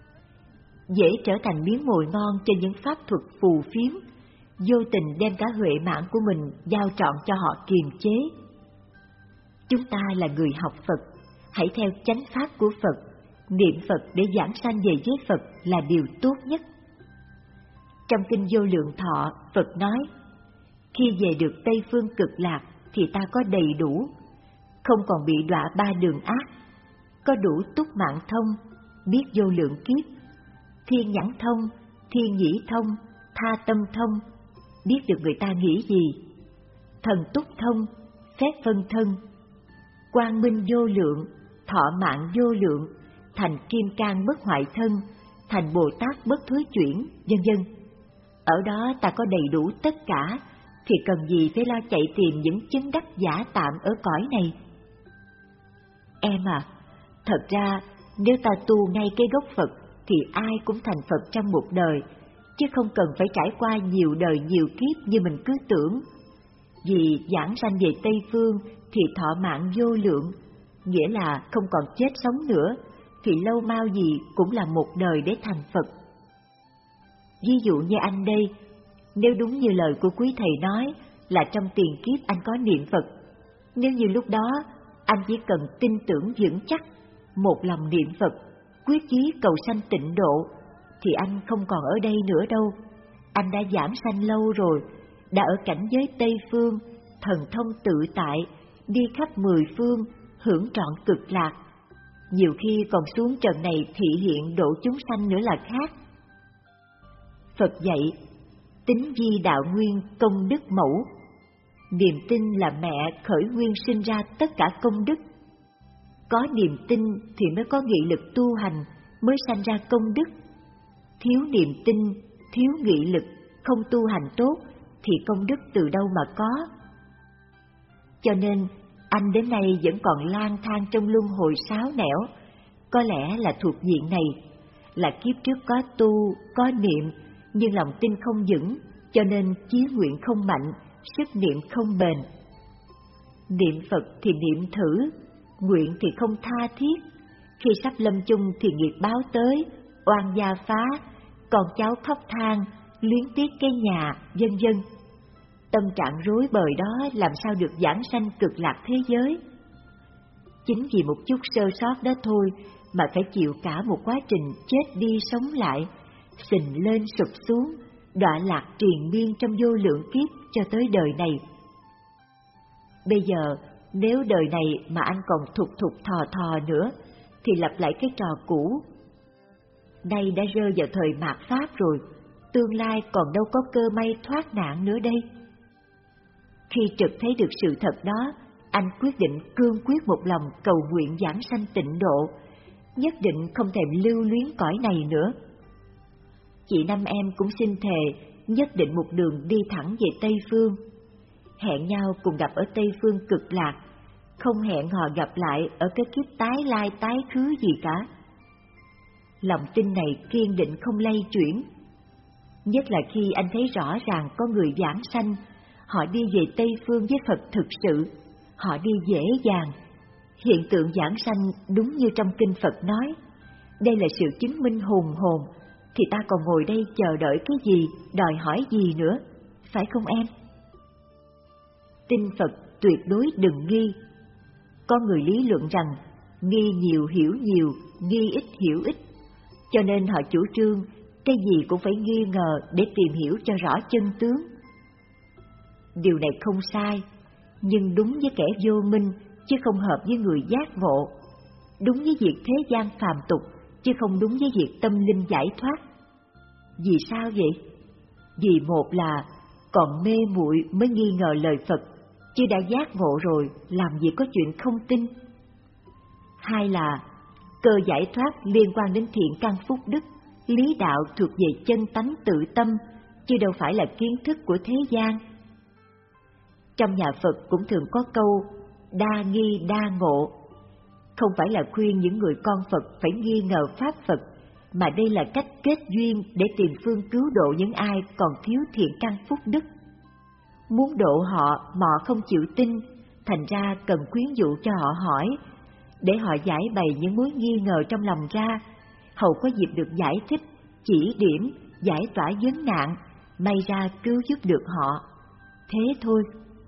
dễ trở thành miếng mồi ngon cho những pháp thuật phù phiếm, vô tình đem cả huệ mạng của mình giao trọn cho họ kiềm chế. Chúng ta là người học Phật, hãy theo chánh pháp của Phật, niệm Phật để giảng sanh về với Phật là điều tốt nhất. Trong Kinh Vô Lượng Thọ, Phật nói, khi về được Tây phương cực lạc thì ta có đầy đủ, không còn bị đọa ba đường ác, có đủ túc mạng thông, biết vô lượng kiếp, thiên nhãn thông, thiên nhĩ thông, tha tâm thông, biết được người ta nghĩ gì, thần túc thông, phép phân thân, quang minh vô lượng, thọ mạng vô lượng, thành kim cang bất hoại thân, thành Bồ Tát bất thối chuyển, vân vân. Ở đó ta có đầy đủ tất cả, thì cần gì phải lo chạy tìm những chứng đắc giả tạm ở cõi này. Em à, thật ra nếu ta tu ngay cái gốc Phật thì ai cũng thành Phật trong một đời, chứ không cần phải trải qua nhiều đời nhiều kiếp như mình cứ tưởng. Vì giảng sanh về Tây Phương thì thọ mạng vô lượng, nghĩa là không còn chết sống nữa, thì lâu mau gì cũng là một đời để thành Phật. Ví dụ như anh đây, nếu đúng như lời của quý thầy nói là trong tiền kiếp anh có niệm Phật, nếu như lúc đó anh chỉ cần tin tưởng vững chắc, một lòng niệm Phật, quyết chí cầu sanh tịnh độ, thì anh không còn ở đây nữa đâu. Anh đã giảng sanh lâu rồi, đã ở cảnh giới Tây Phương, thần thông tự tại, đi khắp mười phương, hưởng trọn cực lạc. Nhiều khi còn xuống trần này thị hiện độ chúng sanh nữa là khác. Phật dạy, tính di đạo nguyên công đức mẫu. Niềm tin là mẹ khởi nguyên sinh ra tất cả công đức. Có niềm tin thì mới có nghị lực tu hành, mới sanh ra công đức. Thiếu niềm tin, thiếu nghị lực, không tu hành tốt, thì công đức từ đâu mà có. Cho nên, anh đến nay vẫn còn lang thang trong luân hồi sáo nẻo, có lẽ là thuộc diện này, là kiếp trước có tu, có niệm, nhưng lòng tin không vững, cho nên chí nguyện không mạnh, sức niệm không bền. Niệm Phật thì niệm thử, nguyện thì không tha thiết, Khi sắp lâm chung thì nghiệp báo tới, oan gia phá, con cháu khóc than, luyến tiếc cái nhà, vân vân. Tâm trạng rối bời đó làm sao được giảng sanh cực lạc thế giới. Chính vì một chút sơ sót đó thôi mà phải chịu cả một quá trình chết đi sống lại, xình lên sụp xuống, đọa lạc triền miên trong vô lượng kiếp cho tới đời này. Bây giờ, nếu đời này mà anh còn thục thục thò thò nữa, thì lặp lại cái trò cũ. Nay đã rơi vào thời mạt Pháp rồi, tương lai còn đâu có cơ may thoát nạn nữa đây. Khi trực thấy được sự thật đó, anh quyết định cương quyết một lòng cầu nguyện giảng sanh tịnh độ, nhất định không thèm lưu luyến cõi này nữa. Chị năm em cũng xin thề nhất định một đường đi thẳng về Tây Phương, hẹn nhau cùng gặp ở Tây Phương cực lạc, không hẹn hò gặp lại ở cái kiếp tái lai tái khứ gì cả. Lòng tin này kiên định không lay chuyển, nhất là khi anh thấy rõ ràng có người giảng sanh, họ đi về Tây Phương với Phật thực sự, họ đi dễ dàng. Hiện tượng giảng sanh đúng như trong kinh Phật nói, đây là sự chứng minh hùng hồn, thì ta còn ngồi đây chờ đợi cái gì, đòi hỏi gì nữa, phải không em? Tin Phật tuyệt đối đừng nghi. Có người lý luận rằng nghi nhiều hiểu nhiều, nghi ít hiểu ít, cho nên họ chủ trương cái gì cũng phải nghi ngờ để tìm hiểu cho rõ chân tướng. Điều này không sai, nhưng đúng với kẻ vô minh chứ không hợp với người giác ngộ, đúng với việc thế gian phàm tục chứ không đúng với việc tâm linh giải thoát. Vì sao vậy? Vì một là còn mê muội mới nghi ngờ lời Phật, chứ đã giác ngộ rồi làm gì có chuyện không tin. Hai là cơ giải thoát liên quan đến thiện căn phúc đức, lý đạo thuộc về chân tánh tự tâm, chứ đâu phải là kiến thức của thế gian. Trong nhà Phật cũng thường có câu đa nghi đa ngộ, không phải là khuyên những người con Phật phải nghi ngờ pháp Phật, mà đây là cách kết duyên để tìm phương cứu độ những ai còn thiếu thiện căn phúc đức. Muốn độ họ mà họ không chịu tin, thành ra cần khuyến dụ cho họ hỏi, để họ giải bày những mối nghi ngờ trong lòng ra, hầu có dịp được giải thích, chỉ điểm, giải tỏa vấn nạn, may ra cứu giúp được họ. Thế thôi.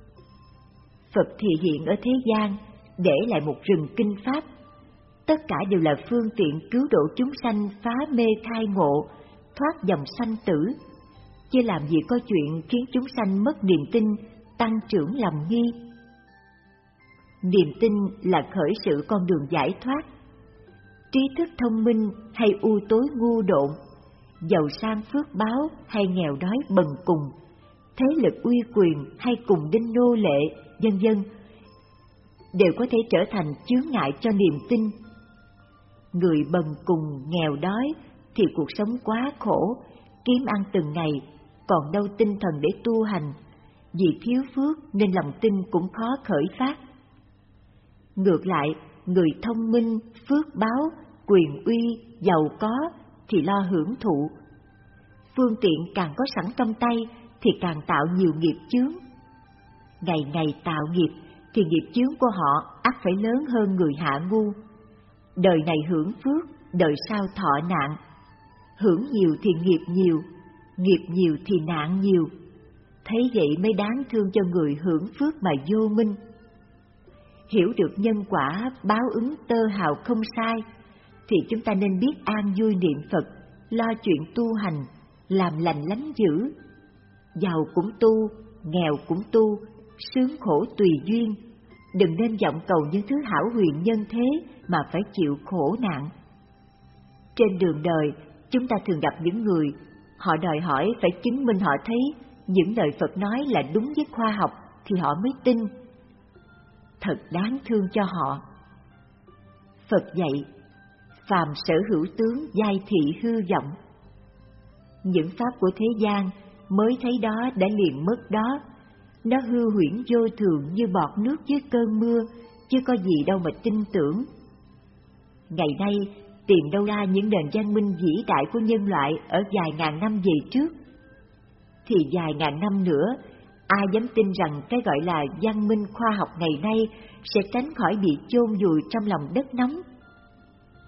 Phật thì hiện ở thế gian, để lại một rừng kinh pháp. Tất cả đều là phương tiện cứu độ chúng sanh phá mê khai ngộ, thoát dòng sanh tử, chứ làm gì có chuyện khiến chúng sanh mất niềm tin, tăng trưởng lòng nghi. Niềm tin là khởi sự con đường giải thoát. Trí thức thông minh hay u tối ngu độn, giàu sang phước báo hay nghèo đói bần cùng, thế lực uy quyền hay cùng đinh nô lệ, vân vân, đều có thể trở thành chướng ngại cho niềm tin. Người bần cùng nghèo đói thì cuộc sống quá khổ, kiếm ăn từng ngày, còn đâu tinh thần để tu hành, vì thiếu phước nên lòng tin cũng khó khởi phát. Ngược lại, người thông minh, phước báo, quyền uy, giàu có thì lo hưởng thụ. Phương tiện càng có sẵn trong tay thì càng tạo nhiều nghiệp chướng. Ngày ngày tạo nghiệp thì nghiệp chướng của họ ắt phải lớn hơn người hạ ngu. Đời này hưởng phước, đời sau thọ nạn. Hưởng nhiều thì nghiệp nhiều, nghiệp nhiều thì nạn nhiều. Thấy vậy mới đáng thương cho người hưởng phước mà vô minh. Hiểu được nhân quả báo ứng tơ hào không sai, thì chúng ta nên biết an vui niệm Phật, lo chuyện tu hành, làm lành lánh dữ. Giàu cũng tu, nghèo cũng tu, sướng khổ tùy duyên. Đừng nên vọng cầu những thứ hảo huyền nhân thế mà phải chịu khổ nạn. Trên đường đời, chúng ta thường gặp những người, họ đòi hỏi phải chứng minh họ thấy những lời Phật nói là đúng với khoa học thì họ mới tin. Thật đáng thương cho họ. Phật dạy, phàm sở hữu tướng giai thị hư vọng. Những pháp của thế gian mới thấy đó đã liền mất đó. Nó hư huyễn vô thường như bọt nước dưới cơn mưa, chứ có gì đâu mà tin tưởng. Ngày nay, tìm đâu ra những nền văn minh vĩ đại của nhân loại ở vài ngàn năm về trước, thì vài ngàn năm nữa, ai dám tin rằng cái gọi là văn minh khoa học ngày nay sẽ tránh khỏi bị chôn vùi trong lòng đất nóng.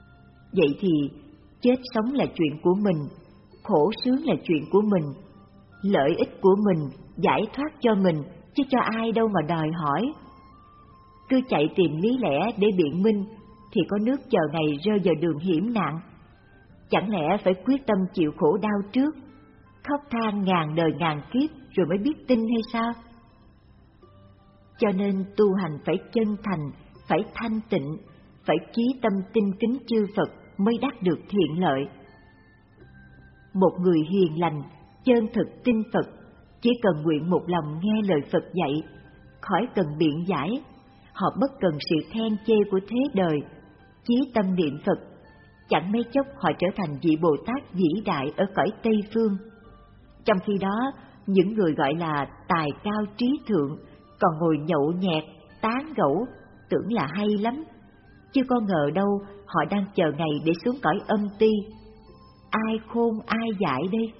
Vậy thì chết sống là chuyện của mình, khổ sướng là chuyện của mình, lợi ích của mình, giải thoát cho mình, chứ cho ai đâu mà đòi hỏi. Cứ chạy tìm lý lẽ để biện minh thì có nước chờ ngày rơi vào đường hiểm nạn. Chẳng lẽ phải quyết tâm chịu khổ đau trước, khóc than ngàn đời ngàn kiếp rồi mới biết tin hay sao? Cho nên tu hành phải chân thành, phải thanh tịnh, phải chí tâm tin kính chư Phật mới đắc được thiện lợi. Một người hiền lành, chân thực tin Phật, chỉ cần nguyện một lòng nghe lời Phật dạy, khỏi cần biện giải, họ bất cần sự khen chê của thế đời, chí tâm niệm Phật, chẳng mấy chốc họ trở thành vị Bồ Tát vĩ đại ở cõi Tây Phương. Trong khi đó, những người gọi là tài cao trí thượng còn ngồi nhậu nhẹt, tán gẫu, tưởng là hay lắm, chứ có ngờ đâu họ đang chờ ngày để xuống cõi âm ti. Ai khôn ai dại đây?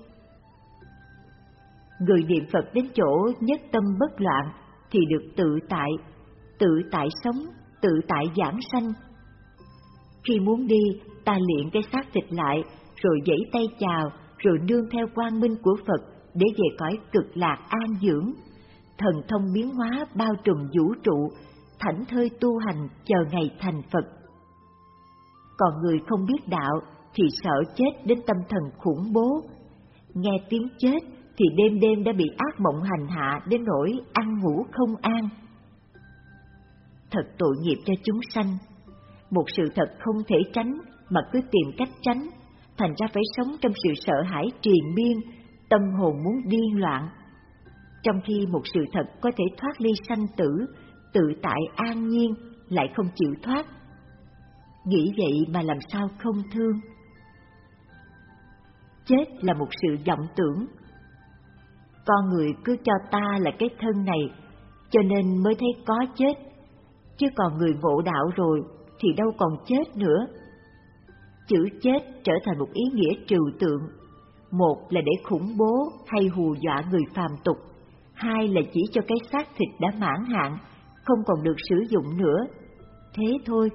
Người niệm Phật đến chỗ nhất tâm bất loạn thì được tự tại, tự tại sống, tự tại giảng sanh. Khi muốn đi, ta luyện cái xác thịt lại, rồi giãy tay chào, rồi nương theo quang minh của Phật để về cõi cực lạc an dưỡng. Thần thông biến hóa bao trùm vũ trụ, thảnh thơi tu hành chờ ngày thành Phật. Còn người không biết đạo thì sợ chết đến tâm thần khủng bố, nghe tiếng chết thì đêm đêm đã bị ác mộng hành hạ đến nỗi ăn ngủ không an. Thật tội nghiệp cho chúng sanh, một sự thật không thể tránh mà cứ tìm cách tránh, thành ra phải sống trong sự sợ hãi triền miên, tâm hồn muốn điên loạn. Trong khi một sự thật có thể thoát ly sanh tử, tự tại an nhiên, lại không chịu thoát. Nghĩ vậy mà làm sao không thương? Chết là một sự vọng tưởng. Con người cứ cho ta là cái thân này, cho nên mới thấy có chết, chứ còn người ngộ đạo rồi thì đâu còn chết nữa. Chữ chết trở thành một ý nghĩa trừu tượng. Một là để khủng bố hay hù dọa người phàm tục, hai là chỉ cho cái xác thịt đã mãn hạn, không còn được sử dụng nữa. Thế thôi.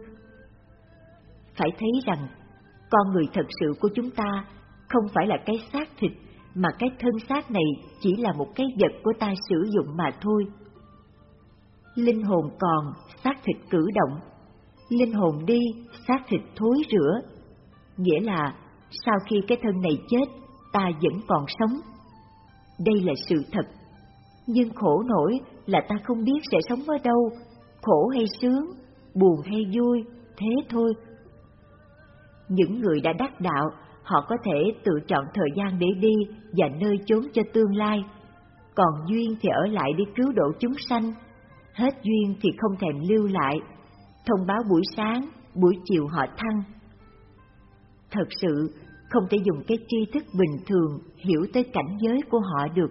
Phải thấy rằng, con người thật sự của chúng ta không phải là cái xác thịt, mà cái thân xác này chỉ là một cái vật của ta sử dụng mà thôi. Linh hồn còn, xác thịt cử động. Linh hồn đi, xác thịt thối rữa. Nghĩa là, sau khi cái thân này chết, ta vẫn còn sống. Đây là sự thật. Nhưng khổ nổi là ta không biết sẽ sống ở đâu, khổ hay sướng, buồn hay vui, thế thôi. Những người đã đắc đạo, họ có thể tự chọn thời gian để đi và nơi chốn cho tương lai. Còn duyên thì ở lại đi cứu độ chúng sanh, hết duyên thì không thèm lưu lại, thông báo buổi sáng, buổi chiều họ thăng. Thật sự, không thể dùng cái tri thức bình thường hiểu tới cảnh giới của họ được.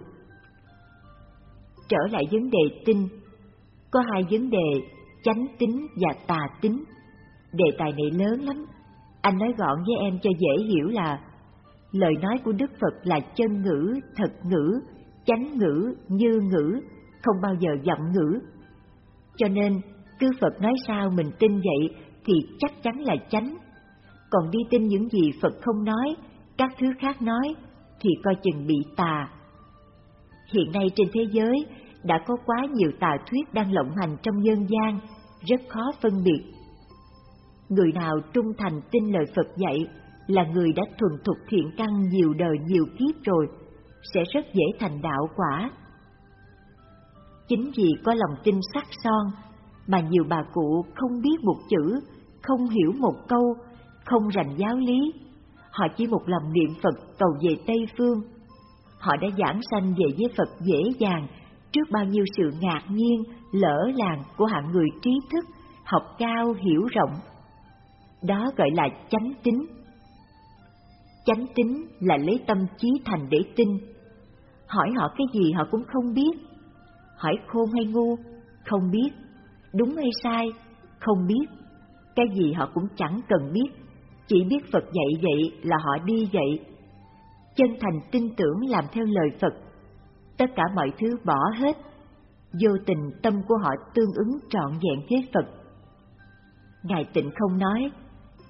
Trở lại vấn đề tin, có hai vấn đề, chánh tín và tà tín. Đề tài này lớn lắm, anh nói gọn với em cho dễ hiểu là lời nói của Đức Phật là chân ngữ, thật ngữ, chánh ngữ, như ngữ, không bao giờ vọng ngữ. Cho nên, cứ Phật nói sao mình tin vậy thì chắc chắn là chánh. Còn đi tin những gì Phật không nói, các thứ khác nói, thì coi chừng bị tà. Hiện nay trên thế giới đã có quá nhiều tà thuyết đang lộng hành trong nhân gian, rất khó phân biệt. Người nào trung thành tin lời Phật dạy là người đã thuần thục thiện căn nhiều đời nhiều kiếp rồi, sẽ rất dễ thành đạo quả. Chính vì có lòng tin sắc son mà nhiều bà cụ không biết một chữ, không hiểu một câu, không rành giáo lý. Họ chỉ một lòng niệm Phật cầu về Tây Phương. Họ đã giảng sanh về với Phật dễ dàng trước bao nhiêu sự ngạc nhiên, lỡ làng của hạng người trí thức, học cao hiểu rộng. Đó gọi là chánh tín. Chánh tín là lấy tâm chí thành để tin. Hỏi họ cái gì họ cũng không biết. Hỏi khôn hay ngu, không biết. Đúng hay sai, không biết. Cái gì họ cũng chẳng cần biết, chỉ biết Phật dạy vậy là họ đi vậy. Chân thành tin tưởng làm theo lời Phật, tất cả mọi thứ bỏ hết. Vô tình tâm của họ tương ứng trọn vẹn với Phật. Ngài Tịnh Không nói,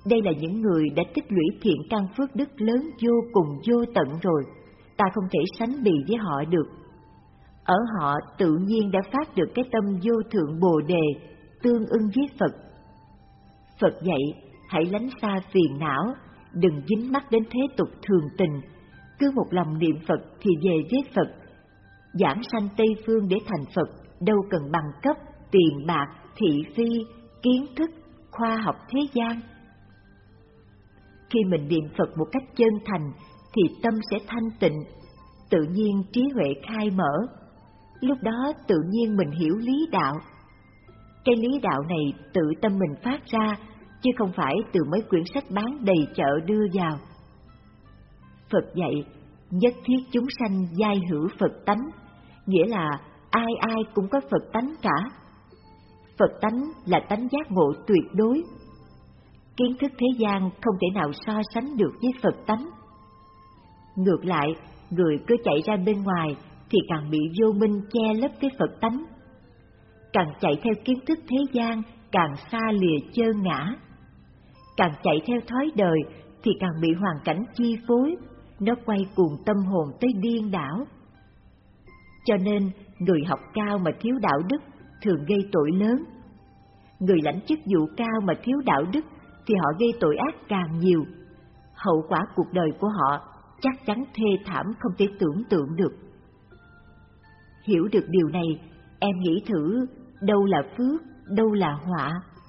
Đây là những người đã tích lũy thiện căn phước đức lớn vô cùng vô tận rồi, ta không thể sánh bì với họ được. Ở họ tự nhiên đã phát được cái tâm vô thượng Bồ Đề, tương ưng với Phật. Phật dạy, hãy lánh xa phiền não, đừng dính mắc đến thế tục thường tình, cứ một lòng niệm Phật thì về với Phật. Giảng sanh Tây Phương để thành Phật, đâu cần bằng cấp, tiền bạc, thị phi, kiến thức, khoa học thế gian. Khi mình niệm Phật một cách chân thành, thì tâm sẽ thanh tịnh, tự nhiên trí huệ khai mở. Lúc đó tự nhiên mình hiểu lý đạo. Cái lý đạo này tự tâm mình phát ra, chứ không phải từ mấy quyển sách bán đầy chợ đưa vào. Phật dạy, nhất thiết chúng sanh giai hữu Phật tánh, nghĩa là ai ai cũng có Phật tánh cả. Phật tánh là tánh giác ngộ tuyệt đối. Kiến thức thế gian không thể nào so sánh được với Phật tánh. Ngược lại, người cứ chạy ra bên ngoài thì càng bị vô minh che lấp cái Phật tánh. Càng chạy theo kiến thức thế gian, càng xa lìa chơn ngã. Càng chạy theo thói đời thì càng bị hoàn cảnh chi phối, nó quay cuồng tâm hồn tới điên đảo. Cho nên, người học cao mà thiếu đạo đức thường gây tội lớn. Người lãnh chức vụ cao mà thiếu đạo đức thì họ gây tội ác càng nhiều. Hậu quả cuộc đời của họ chắc chắn thê thảm không thể tưởng tượng được. Hiểu được điều này, em nghĩ thử đâu là phước, đâu là họa.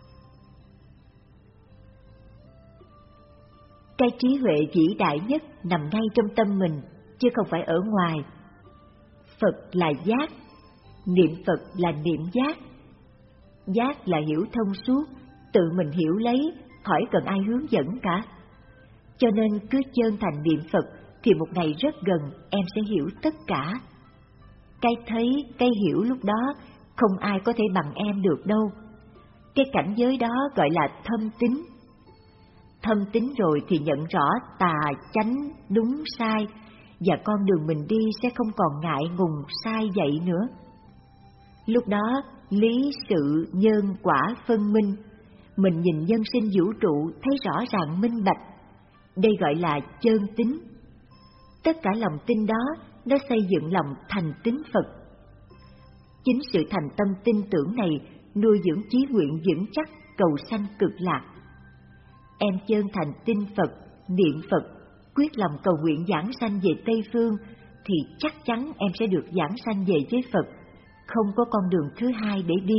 Cái trí huệ vĩ đại nhất nằm ngay trong tâm mình, chứ không phải ở ngoài. Phật là giác, niệm Phật là niệm giác. Giác là hiểu thông suốt, tự mình hiểu lấy, khỏi cần ai hướng dẫn cả. Cho nên cứ chân thành niệm Phật thì một ngày rất gần em sẽ hiểu tất cả. Cái thấy, cái hiểu lúc đó không ai có thể bằng em được đâu. Cái cảnh giới đó gọi là thâm tín. Thâm tín rồi thì nhận rõ tà, chánh, đúng, sai, và con đường mình đi sẽ không còn ngại ngùng sai dạy nữa. Lúc đó, lý, sự, nhân, quả phân minh, mình nhìn nhân sinh vũ trụ thấy rõ ràng minh bạch. Đây gọi là chân tín. Tất cả lòng tin đó, nó xây dựng lòng thành tín Phật. Chính sự thành tâm tin tưởng này nuôi dưỡng chí nguyện vững chắc cầu sanh cực lạc. Em chân thành tin Phật, niệm Phật, quyết lòng cầu nguyện giảng sanh về Tây Phương, thì chắc chắn em sẽ được giảng sanh về với Phật, không có con đường thứ hai để đi.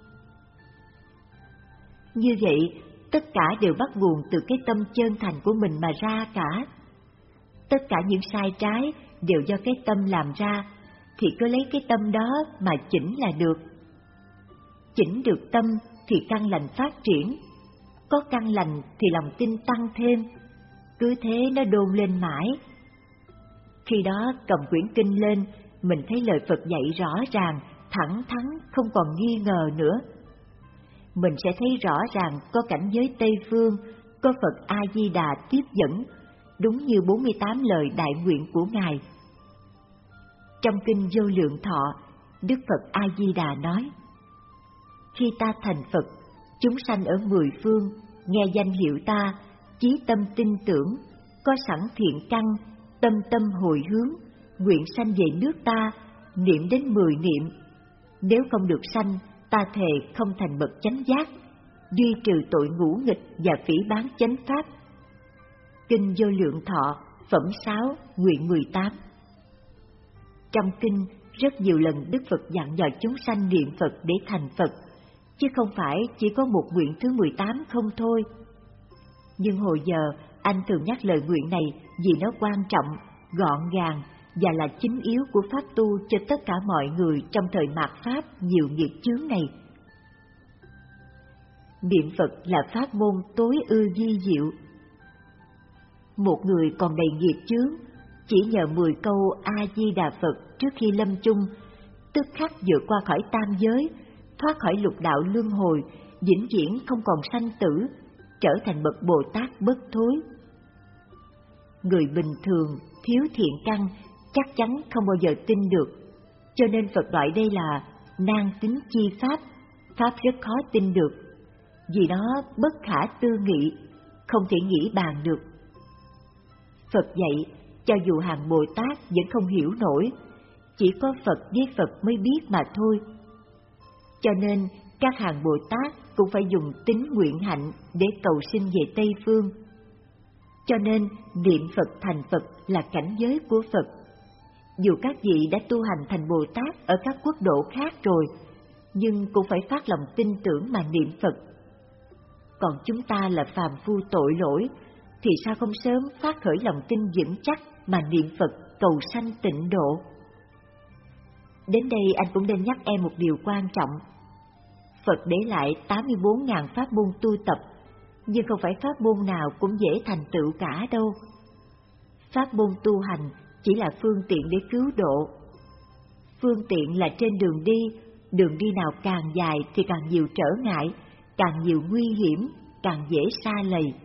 Như vậy, tất cả đều bắt nguồn từ cái tâm chân thành của mình mà ra cả. Tất cả những sai trái đều do cái tâm làm ra, thì cứ lấy cái tâm đó mà chỉnh là được. Chỉnh được tâm thì căn lành phát triển, có căn lành thì lòng tin tăng thêm, cứ thế nó đôn lên mãi. Khi đó cầm quyển kinh lên, mình thấy lời Phật dạy rõ ràng, thẳng thắn, không còn nghi ngờ nữa. Mình sẽ thấy rõ ràng có cảnh giới Tây Phương, có Phật A-di-đà tiếp dẫn, đúng như bốn mươi tám lời đại nguyện của Ngài. Trong kinh Vô Lượng Thọ, Đức Phật A-di-đà nói: khi ta thành Phật, chúng sanh ở mười phương, nghe danh hiệu ta, chí tâm tin tưởng, có sẵn thiện căn, tâm tâm hồi hướng, nguyện sanh về nước ta, niệm đến mười niệm. Nếu không được sanh, ta thề không thành bậc chánh giác, duy trừ tội ngũ nghịch và phỉ báng chánh pháp. Kinh Vô Lượng Thọ, phẩm sáu, nguyện mười tám. Trong kinh, rất nhiều lần Đức Phật dặn dò chúng sanh niệm Phật để thành Phật, chứ không phải chỉ có một nguyện thứ mười tám không thôi. Nhưng hồi giờ, anh thường nhắc lời nguyện này vì nó quan trọng, gọn gàng và là chính yếu của pháp tu cho tất cả mọi người trong thời mạt Pháp nhiều nghiệp chướng này. Niệm Phật là pháp môn tối ư vi diệu. Một người còn đầy nghiệp chướng, chỉ nhờ mười câu A-di-đà Phật trước khi lâm chung, tức khắc vượt qua khỏi tam giới, thoát khỏi lục đạo luân hồi, vĩnh viễn không còn sanh tử, trở thành bậc Bồ Tát bất thối. Người bình thường, thiếu thiện căn, chắc chắn không bao giờ tin được, cho nên Phật gọi đây là nan tín chi pháp, pháp rất khó tin được, vì nó bất khả tư nghị. không thể nghĩ bàn được. Phật dạy, cho dù hàng Bồ Tát vẫn không hiểu nổi, chỉ có Phật với Phật mới biết mà thôi. Cho nên, các hàng Bồ Tát cũng phải dùng tín nguyện hạnh để cầu sinh về Tây Phương. Cho nên, niệm Phật thành Phật là cảnh giới của Phật. Dù các vị đã tu hành thành Bồ Tát ở các quốc độ khác rồi, nhưng cũng phải phát lòng tin tưởng mà niệm Phật. Còn chúng ta là phàm phu tội lỗi, thì sao không sớm phát khởi lòng tin vững chắc mà niệm Phật cầu sanh tịnh độ? Đến đây anh cũng nên nhắc em một điều quan trọng. Phật để lại tám mươi bốn nghìn pháp môn tu tập, nhưng không phải pháp môn nào cũng dễ thành tựu cả đâu. Pháp môn tu hành chỉ là phương tiện để cứu độ. Phương tiện là trên đường đi, đường đi nào càng dài thì càng nhiều trở ngại, càng nhiều nguy hiểm, càng dễ sa lầy.